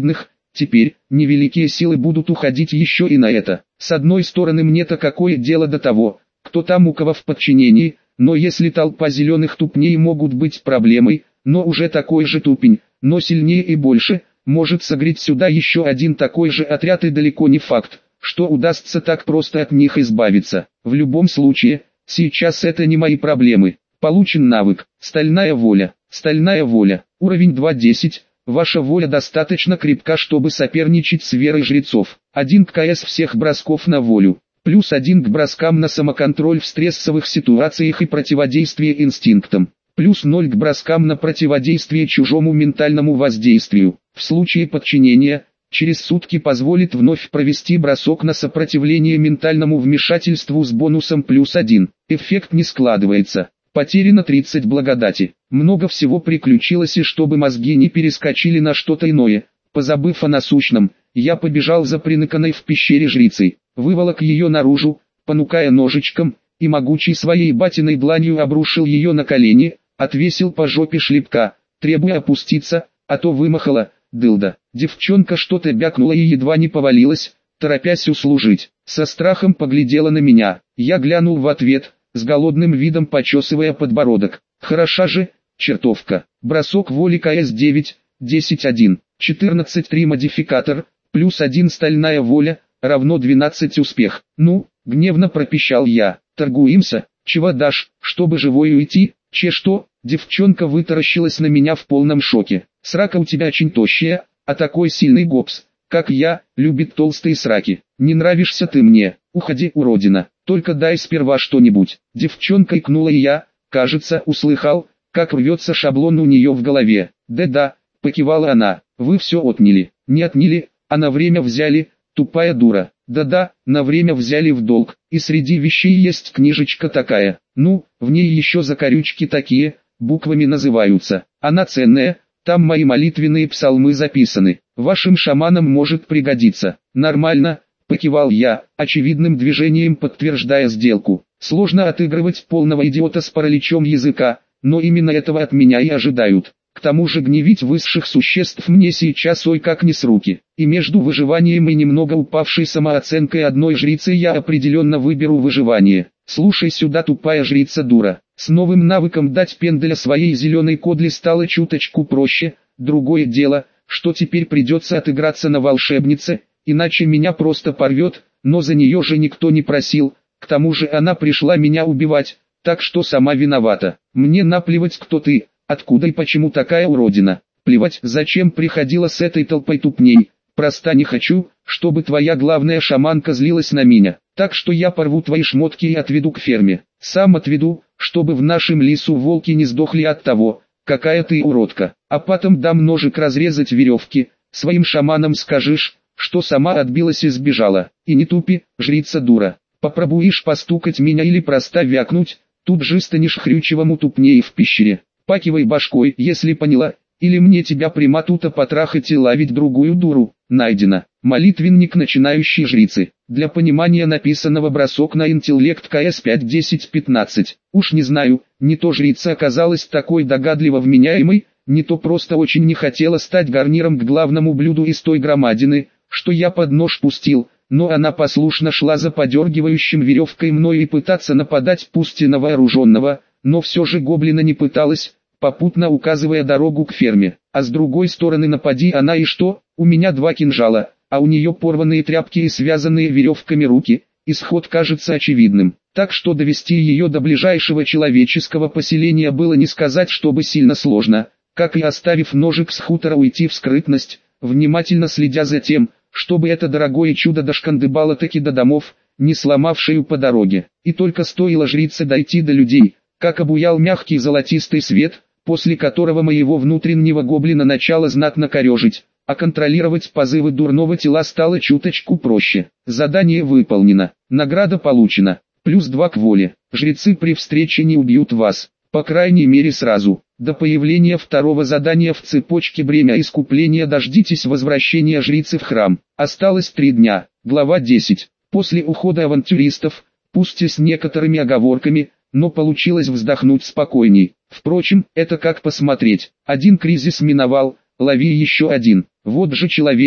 Теперь, невеликие силы будут уходить еще и на это. С одной стороны, мне-то какое дело до того, кто там у кого в подчинении, но если толпа зеленых тупней могут быть проблемой, но уже такой же тупень, но сильнее и больше, может согреть сюда еще один такой же отряд, и далеко не факт, что удастся так просто от них избавиться. В любом случае, сейчас это не мои проблемы. Получен навык «Стальная воля». Стальная воля. Уровень 2.10. Ваша воля достаточно крепка, чтобы соперничать с верой жрецов. 1 к КС всех бросков на волю. Плюс 1 к броскам на самоконтроль в стрессовых ситуациях и противодействие инстинктам. Плюс 0 к броскам на противодействие чужому ментальному воздействию. В случае подчинения, через сутки позволит вновь провести бросок на сопротивление ментальному вмешательству с бонусом плюс 1. Эффект не складывается. Потеряно 30 благодати. Много всего приключилось, и чтобы мозги не перескочили на что-то иное, позабыв о насущном, я побежал за приныканной в пещере жрицей, выволок ее наружу, понукая ножичком, и могучей своей батиной дланью обрушил ее на колени, отвесил по жопе шлепка, требуя опуститься, а то вымахала, дылда. Девчонка что-то бякнула и едва не повалилась, торопясь услужить. Со страхом поглядела на меня, я глянул в ответ, с голодным видом почесывая подбородок. Хороша же, чертовка. Бросок воли КС 9, 10-1, 14-3 модификатор, плюс 1 стальная воля, равно 12 успех. Ну, гневно пропищал я. Торгуемся, чего дашь, чтобы живой уйти? Че что? Девчонка вытаращилась на меня в полном шоке. Срака у тебя очень тощая, а такой сильный гопс, как я, любит толстые сраки. Не нравишься ты мне, уходи, уродина. Только дай сперва что-нибудь. Девчонка икнула, и я, кажется, услыхал, как рвется шаблон у нее в голове. Да-да, покивала она, вы все отняли. Не отняли, а на время взяли, тупая дура. Да-да, на время взяли в долг, и среди вещей есть книжечка такая. Ну, в ней еще закорючки такие, буквами называются. Она ценная, там мои молитвенные псалмы записаны. Вашим шаманам может пригодиться. Нормально. Покивал я, очевидным движением подтверждая сделку. Сложно отыгрывать полного идиота с параличом языка, но именно этого от меня и ожидают. К тому же гневить высших существ мне сейчас ой как не с руки. И между выживанием и немного упавшей самооценкой одной жрицы я определенно выберу выживание. Слушай сюда, тупая жрица дура. С новым навыком дать пенделя своей зеленой кодле стало чуточку проще. Другое дело, что теперь придется отыграться на волшебнице, иначе меня просто порвет, но за нее же никто не просил, к тому же она пришла меня убивать, так что сама виновата. Мне наплевать, кто ты, откуда и почему такая уродина. Плевать, зачем приходила с этой толпой тупней, просто не хочу, чтобы твоя главная шаманка злилась на меня. Так что я порву твои шмотки и отведу к ферме. Сам отведу, чтобы в нашем лесу волки не сдохли от того, какая ты уродка. А потом дам ножик разрезать веревки, своим шаманам скажешь, что сама отбилась и сбежала. И не тупи, жрица дура. Попробуешь постукать меня или просто вякнуть, тут же станешь хрючевому тупнее в пещере. Пакивай башкой, если поняла, или мне тебя примату-то потрахать и ловить другую дуру. Найдено. Молитвенник начинающей жрицы. Для понимания написанного бросок на интеллект КС 5-10-15. Уж не знаю, не то жрица оказалась такой догадливо вменяемой, не то просто очень не хотела стать гарниром к главному блюду из той громадины, что я под нож пустил, но она послушно шла за подергивающим веревкой мною и пытаться нападать пусть и на вооруженного, но все же гоблина не пыталась, попутно указывая дорогу к ферме. А с другой стороны напади она и что, у меня 2 кинжала, а у нее порванные тряпки и связанные веревками руки, исход кажется очевидным. Так что довести ее до ближайшего человеческого поселения было не сказать, чтобы сильно сложно, как и оставив ножик с хутора уйти в скрытность, внимательно следя за тем, чтобы это дорогое чудо дошкандыбало таки до домов, не сломавшую по дороге. И только стоило жрице дойти до людей, как обуял мягкий золотистый свет, после которого моего внутреннего гоблина начало знатно корежить, а контролировать позывы дурного тела стало чуточку проще. Задание выполнено, награда получена, плюс 2 к воле. Жрецы при встрече не убьют вас, по крайней мере сразу. До появления второго задания в цепочке бремя искупления дождитесь возвращения жрицы в храм. Осталось 3 дня. Глава 10. После ухода авантюристов, пусть и с некоторыми оговорками, но получилось вздохнуть спокойней. Впрочем, это как посмотреть. Один кризис миновал, лови еще один. Вот же человеки,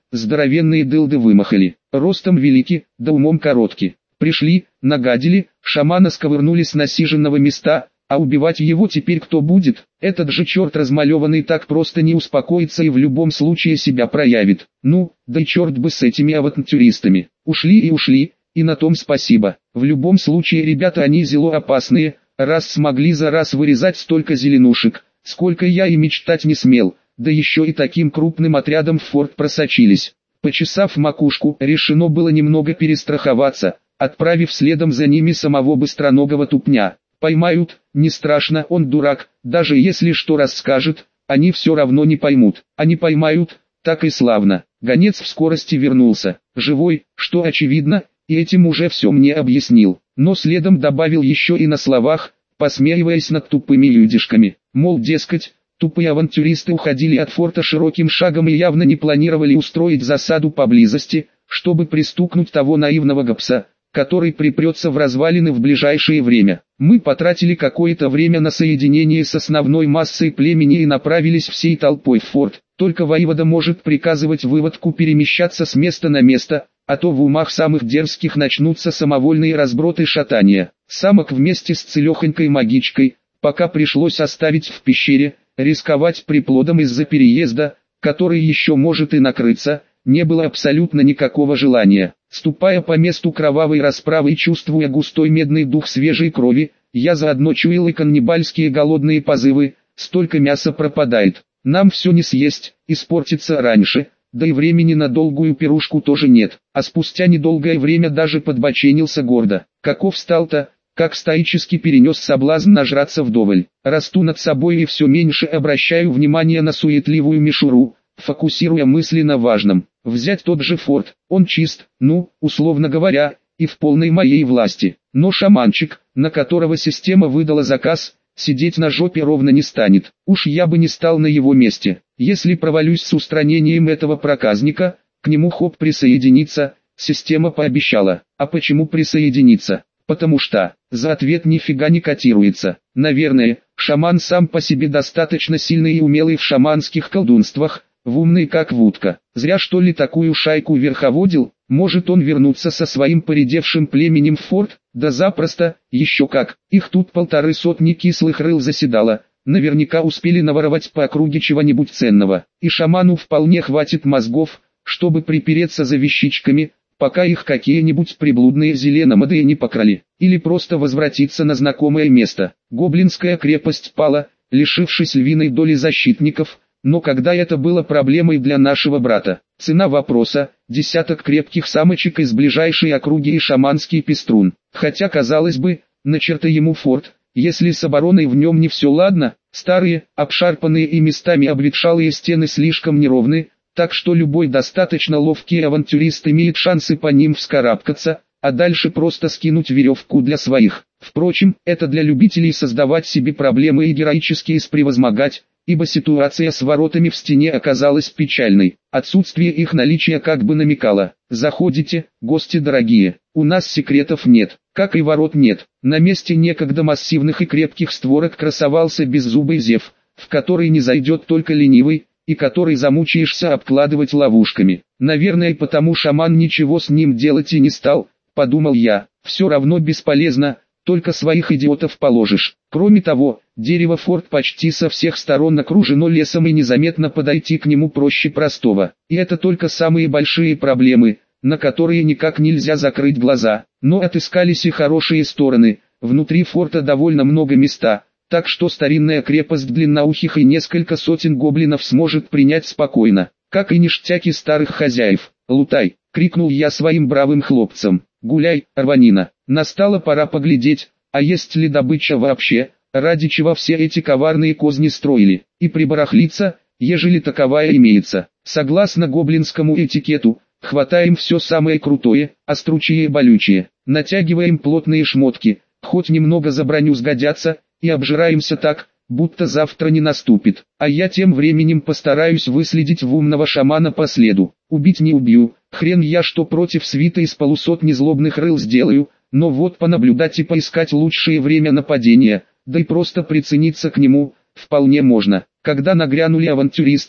здоровенные дылды вымахали, ростом велики, да умом коротки. Пришли, нагадили, шамана сковырнули с насиженного места, а убивать его теперь кто будет? Этот же черт размалеванный так просто не успокоится и в любом случае себя проявит. Ну, да и черт бы с этими авантюристами. Ушли и ушли, и на том спасибо. В любом случае ребята они зело опасные, раз смогли за раз вырезать столько зеленушек, сколько я и мечтать не смел, да еще и таким крупным отрядом в форт просочились. Почесав макушку, решено было немного перестраховаться, отправив следом за ними самого быстроногого тупня. Поймают, не страшно, он дурак, даже если что расскажет, они все равно не поймут. А не поймают, так и славно. Гонец в скорости вернулся, живой, что очевидно, и этим уже все мне объяснил. Но следом добавил еще и на словах, посмеиваясь над тупыми людишками. Мол, дескать, тупые авантюристы уходили от форта широким шагом и явно не планировали устроить засаду поблизости, чтобы пристукнуть того наивного гопса, который припрется в развалины в ближайшее время. Мы потратили какое-то время на соединение с основной массой племени и направились всей толпой в форт. Только воевода может приказывать выводку перемещаться с места на место, а то в умах самых дерзких начнутся самовольные разброты шатания. Самок вместе с целехонькой магичкой, пока пришлось оставить в пещере, рисковать приплодом из-за переезда, который еще может и накрыться, не было абсолютно никакого желания. Ступая по месту кровавой расправы и чувствуя густой медный дух свежей крови, я заодно чуял и каннибальские голодные позывы, столько мяса пропадает. Нам все не съесть, испортится раньше, да и времени на долгую пирушку тоже нет. А спустя недолгое время даже подбоченился гордо. Каков стал-то, как стоически перенес соблазн нажраться вдоволь. Расту над собой и все меньше обращаю внимание на суетливую мишуру, фокусируя мысли на важном. Взять тот же форт, он чист, ну, условно говоря, и в полной моей власти. Но шаманчик, на которого система выдала заказ, сидеть на жопе ровно не станет. Уж я бы не стал на его месте. Если провалюсь с устранением этого проказника, к нему хоп присоединиться, система пообещала. А почему присоединиться? Потому что, за ответ нифига не котируется. Наверное, шаман сам по себе достаточно сильный и умелый в шаманских колдунствах, в умный как вудка. Зря что ли такую шайку верховодил, может он вернуться со своим поредевшим племенем в форт, да запросто, еще как. Их тут 150 кислых рыл заседало, наверняка успели наворовать по округе чего-нибудь ценного. И шаману вполне хватит мозгов, чтобы припереться за вещичками, пока их какие-нибудь приблудные зеленомодые не покрали, или просто возвратиться на знакомое место. Гоблинская крепость пала, лишившись львиной доли защитников, но когда это было проблемой для нашего брата? Цена вопроса – десяток крепких самочек из ближайшей округи и шаманский пеструн. Хотя, казалось бы, на черта ему форт, если с обороной в нем не все ладно, старые, обшарпанные и местами обветшалые стены слишком неровны, так что любой достаточно ловкий авантюрист имеет шансы по ним вскарабкаться, а дальше просто скинуть веревку для своих. Впрочем, это для любителей создавать себе проблемы и героически превозмогать, ибо ситуация с воротами в стене оказалась печальной. Отсутствие их наличия как бы намекало: заходите, гости дорогие, у нас секретов нет, как и ворот нет. На месте некогда массивных и крепких створок красовался беззубый зев, в который не зайдет только ленивый, и который замучаешься обкладывать ловушками. Наверное, потому шаман ничего с ним делать и не стал, подумал я. Все равно бесполезно, только своих идиотов положишь. Кроме того, дерево форт почти со всех сторон окружено лесом и незаметно подойти к нему проще простого. И это только самые большие проблемы, на которые никак нельзя закрыть глаза. Но отыскались и хорошие стороны. Внутри форта довольно много места, так что старинная крепость длинноухих и несколько сотен гоблинов сможет принять спокойно, как и ништяки старых хозяев. «Лутай!» — крикнул я своим бравым хлопцам. «Гуляй, рванина! Настала пора поглядеть, а есть ли добыча вообще, ради чего все эти коварные козни строили, и прибарахлиться, ежели таковая имеется. Согласно гоблинскому этикету, хватаем все самое крутое, остручие и болючее, натягиваем плотные шмотки, хоть немного за броню сгодятся, и обжираемся так, будто завтра не наступит. А я тем временем постараюсь выследить в умного шамана по следу. Убить не убью, хрен я что против свита из полусотни злобных рыл сделаю, но вот понаблюдать и поискать лучшее время нападения, да и просто прицениться к нему, вполне можно. Когда нагрянули авантюристы,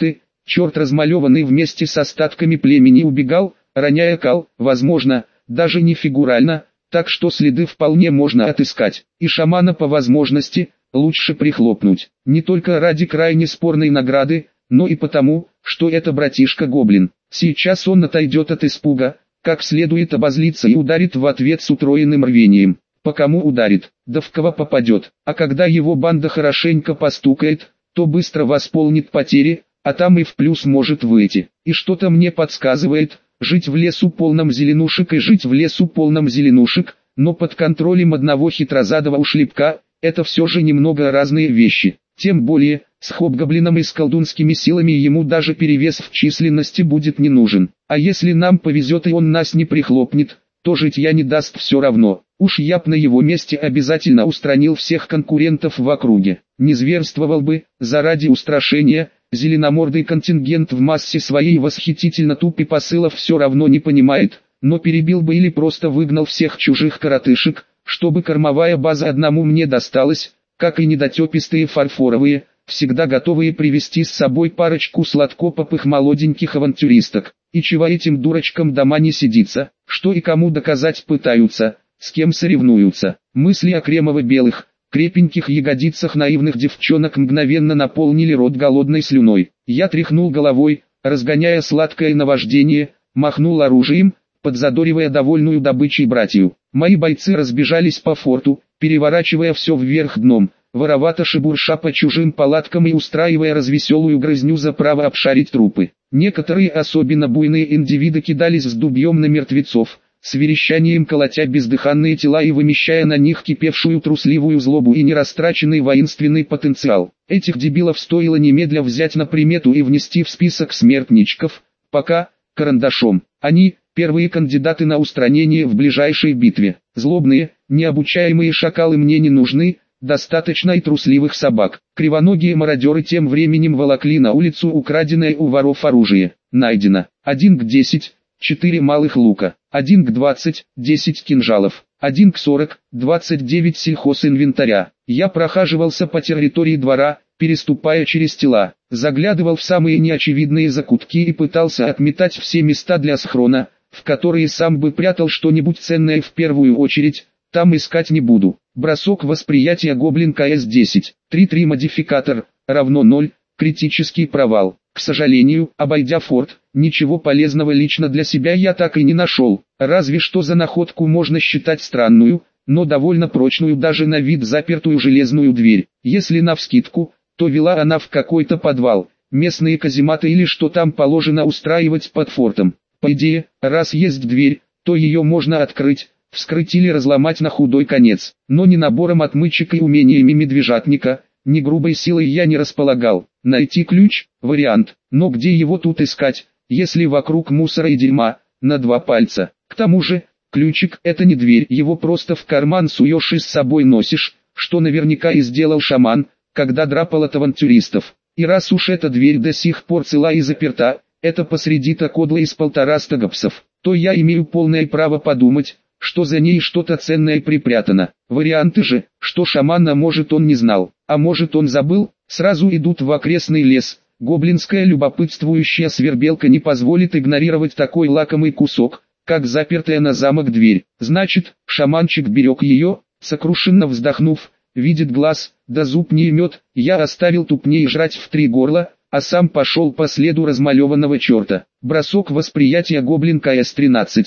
Черт размалеванный вместе с остатками племени убегал, роняя кал, возможно, даже не фигурально, так что следы вполне можно отыскать. И шамана по возможности лучше прихлопнуть. Не только ради крайне спорной награды, но и потому, что это братишка-гоблин. Сейчас он отойдет от испуга, как следует обозлится и ударит в ответ с утроенным рвением. По кому ударит, да в кого попадет. А когда его банда хорошенько постукает, то быстро восполнит потери, а там и в плюс может выйти. И что-то мне подсказывает, жить в лесу полном зеленушек и жить в лесу полном зеленушек, но под контролем одного хитрозадого ушлепка, это все же немного разные вещи. Тем более, с хобгоблином и с колдунскими силами ему даже перевес в численности будет не нужен. А если нам повезет и он нас не прихлопнет, то житья не даст все равно. Уж я б на его месте обязательно устранил всех конкурентов в округе. Не зверствовал бы, заради устрашения, зеленомордый контингент в массе своей восхитительно туп и посылов все равно не понимает, но перебил бы или просто выгнал всех чужих коротышек, чтобы кормовая база одному мне досталась, как и недотепистые фарфоровые, всегда готовые привести с собой парочку сладкопопых молоденьких авантюристок. И чего этим дурочкам дома не сидится, что и кому доказать пытаются, с кем соревнуются. Мысли о кремово-белых, крепеньких ягодицах наивных девчонок мгновенно наполнили рот голодной слюной. Я тряхнул головой, разгоняя сладкое наваждение, махнул оружием, подзадоривая довольную добычей братью. Мои бойцы разбежались по форту, переворачивая все вверх дном, воровато шебурша по чужим палаткам и устраивая развеселую грызню за право обшарить трупы. Некоторые особенно буйные индивиды кидались с дубьем на мертвецов, с верещанием колотя бездыханные тела и вымещая на них кипевшую трусливую злобу и нерастраченный воинственный потенциал. Этих дебилов стоило немедля взять на примету и внести в список смертничков, пока, карандашом. Они – первые кандидаты на устранение в ближайшей битве. Злобные, необучаемые шакалы мне не нужны, достаточно и трусливых собак. Кривоногие мародеры тем временем волокли на улицу украденное у воров оружие. Найдено. 1 к 10, 4 малых лука. 1 к 20, 10 кинжалов. 1 к 40, 29 сельхозинвентаря. Я прохаживался по территории двора, переступая через тела, заглядывал в самые неочевидные закутки и пытался отметать все места для схрона, в которые сам бы прятал что-нибудь ценное в первую очередь. Там искать не буду. Бросок восприятия гоблин КС-10. 3-3 модификатор, равно 0, критический провал. К сожалению, обойдя форт, ничего полезного лично для себя я так и не нашел. Разве что за находку можно считать странную, но довольно прочную даже на вид запертую железную дверь. Если навскидку, то вела она в какой-то подвал, местные казематы или что там положено устраивать под фортом. По идее, раз есть дверь, то ее можно открыть, вскрыть или разломать на худой конец, но ни набором отмычек и умениями медвежатника, ни грубой силой я не располагал. Найти ключ – вариант, но где его тут искать, если вокруг мусора и дерьма, на 2 пальца. К тому же, ключик – это не дверь, его просто в карман суешь и с собой носишь, что наверняка и сделал шаман, когда драпал от авантюристов. И раз уж эта дверь до сих пор цела и заперта, это посреди-то кодла из 150 гопсов, то я имею полное право подумать, что за ней что-то ценное припрятано. Варианты же, что шамана может он не знал, а может он забыл, сразу идут в окрестный лес. Гоблинская любопытствующая свербелка не позволит игнорировать такой лакомый кусок, как запертая на замок дверь. Значит, шаманчик берег ее, сокрушенно вздохнув, видит глаз, да зуб не имет, я оставил тупней жрать в 3 горла, а сам пошел по следу размалеванного черта. Бросок восприятия гоблин КС-13,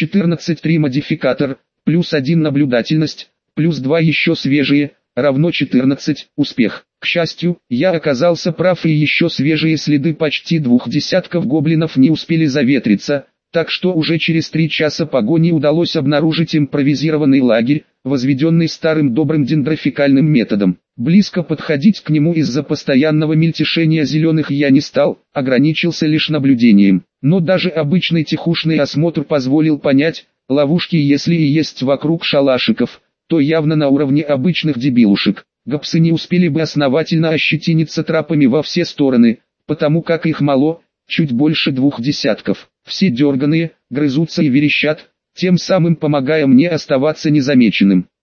14-3 модификатор, плюс 1 наблюдательность, плюс 2 еще свежие, равно 14, успех. К счастью, я оказался прав и еще свежие следы почти 2 десятков гоблинов не успели заветриться, так что уже через 3 часа погони удалось обнаружить импровизированный лагерь, возведенный старым добрым дендрофикальным методом. Близко подходить к нему из-за постоянного мельтешения зеленых я не стал, ограничился лишь наблюдением. Но даже обычный тихушный осмотр позволил понять, ловушки если и есть вокруг шалашиков, то явно на уровне обычных дебилушек. Гопсы не успели бы основательно ощетиниться трапами во все стороны, потому как их мало, чуть больше 2 десятков. Все дерганые, грызутся и верещат, тем самым помогая мне оставаться незамеченным.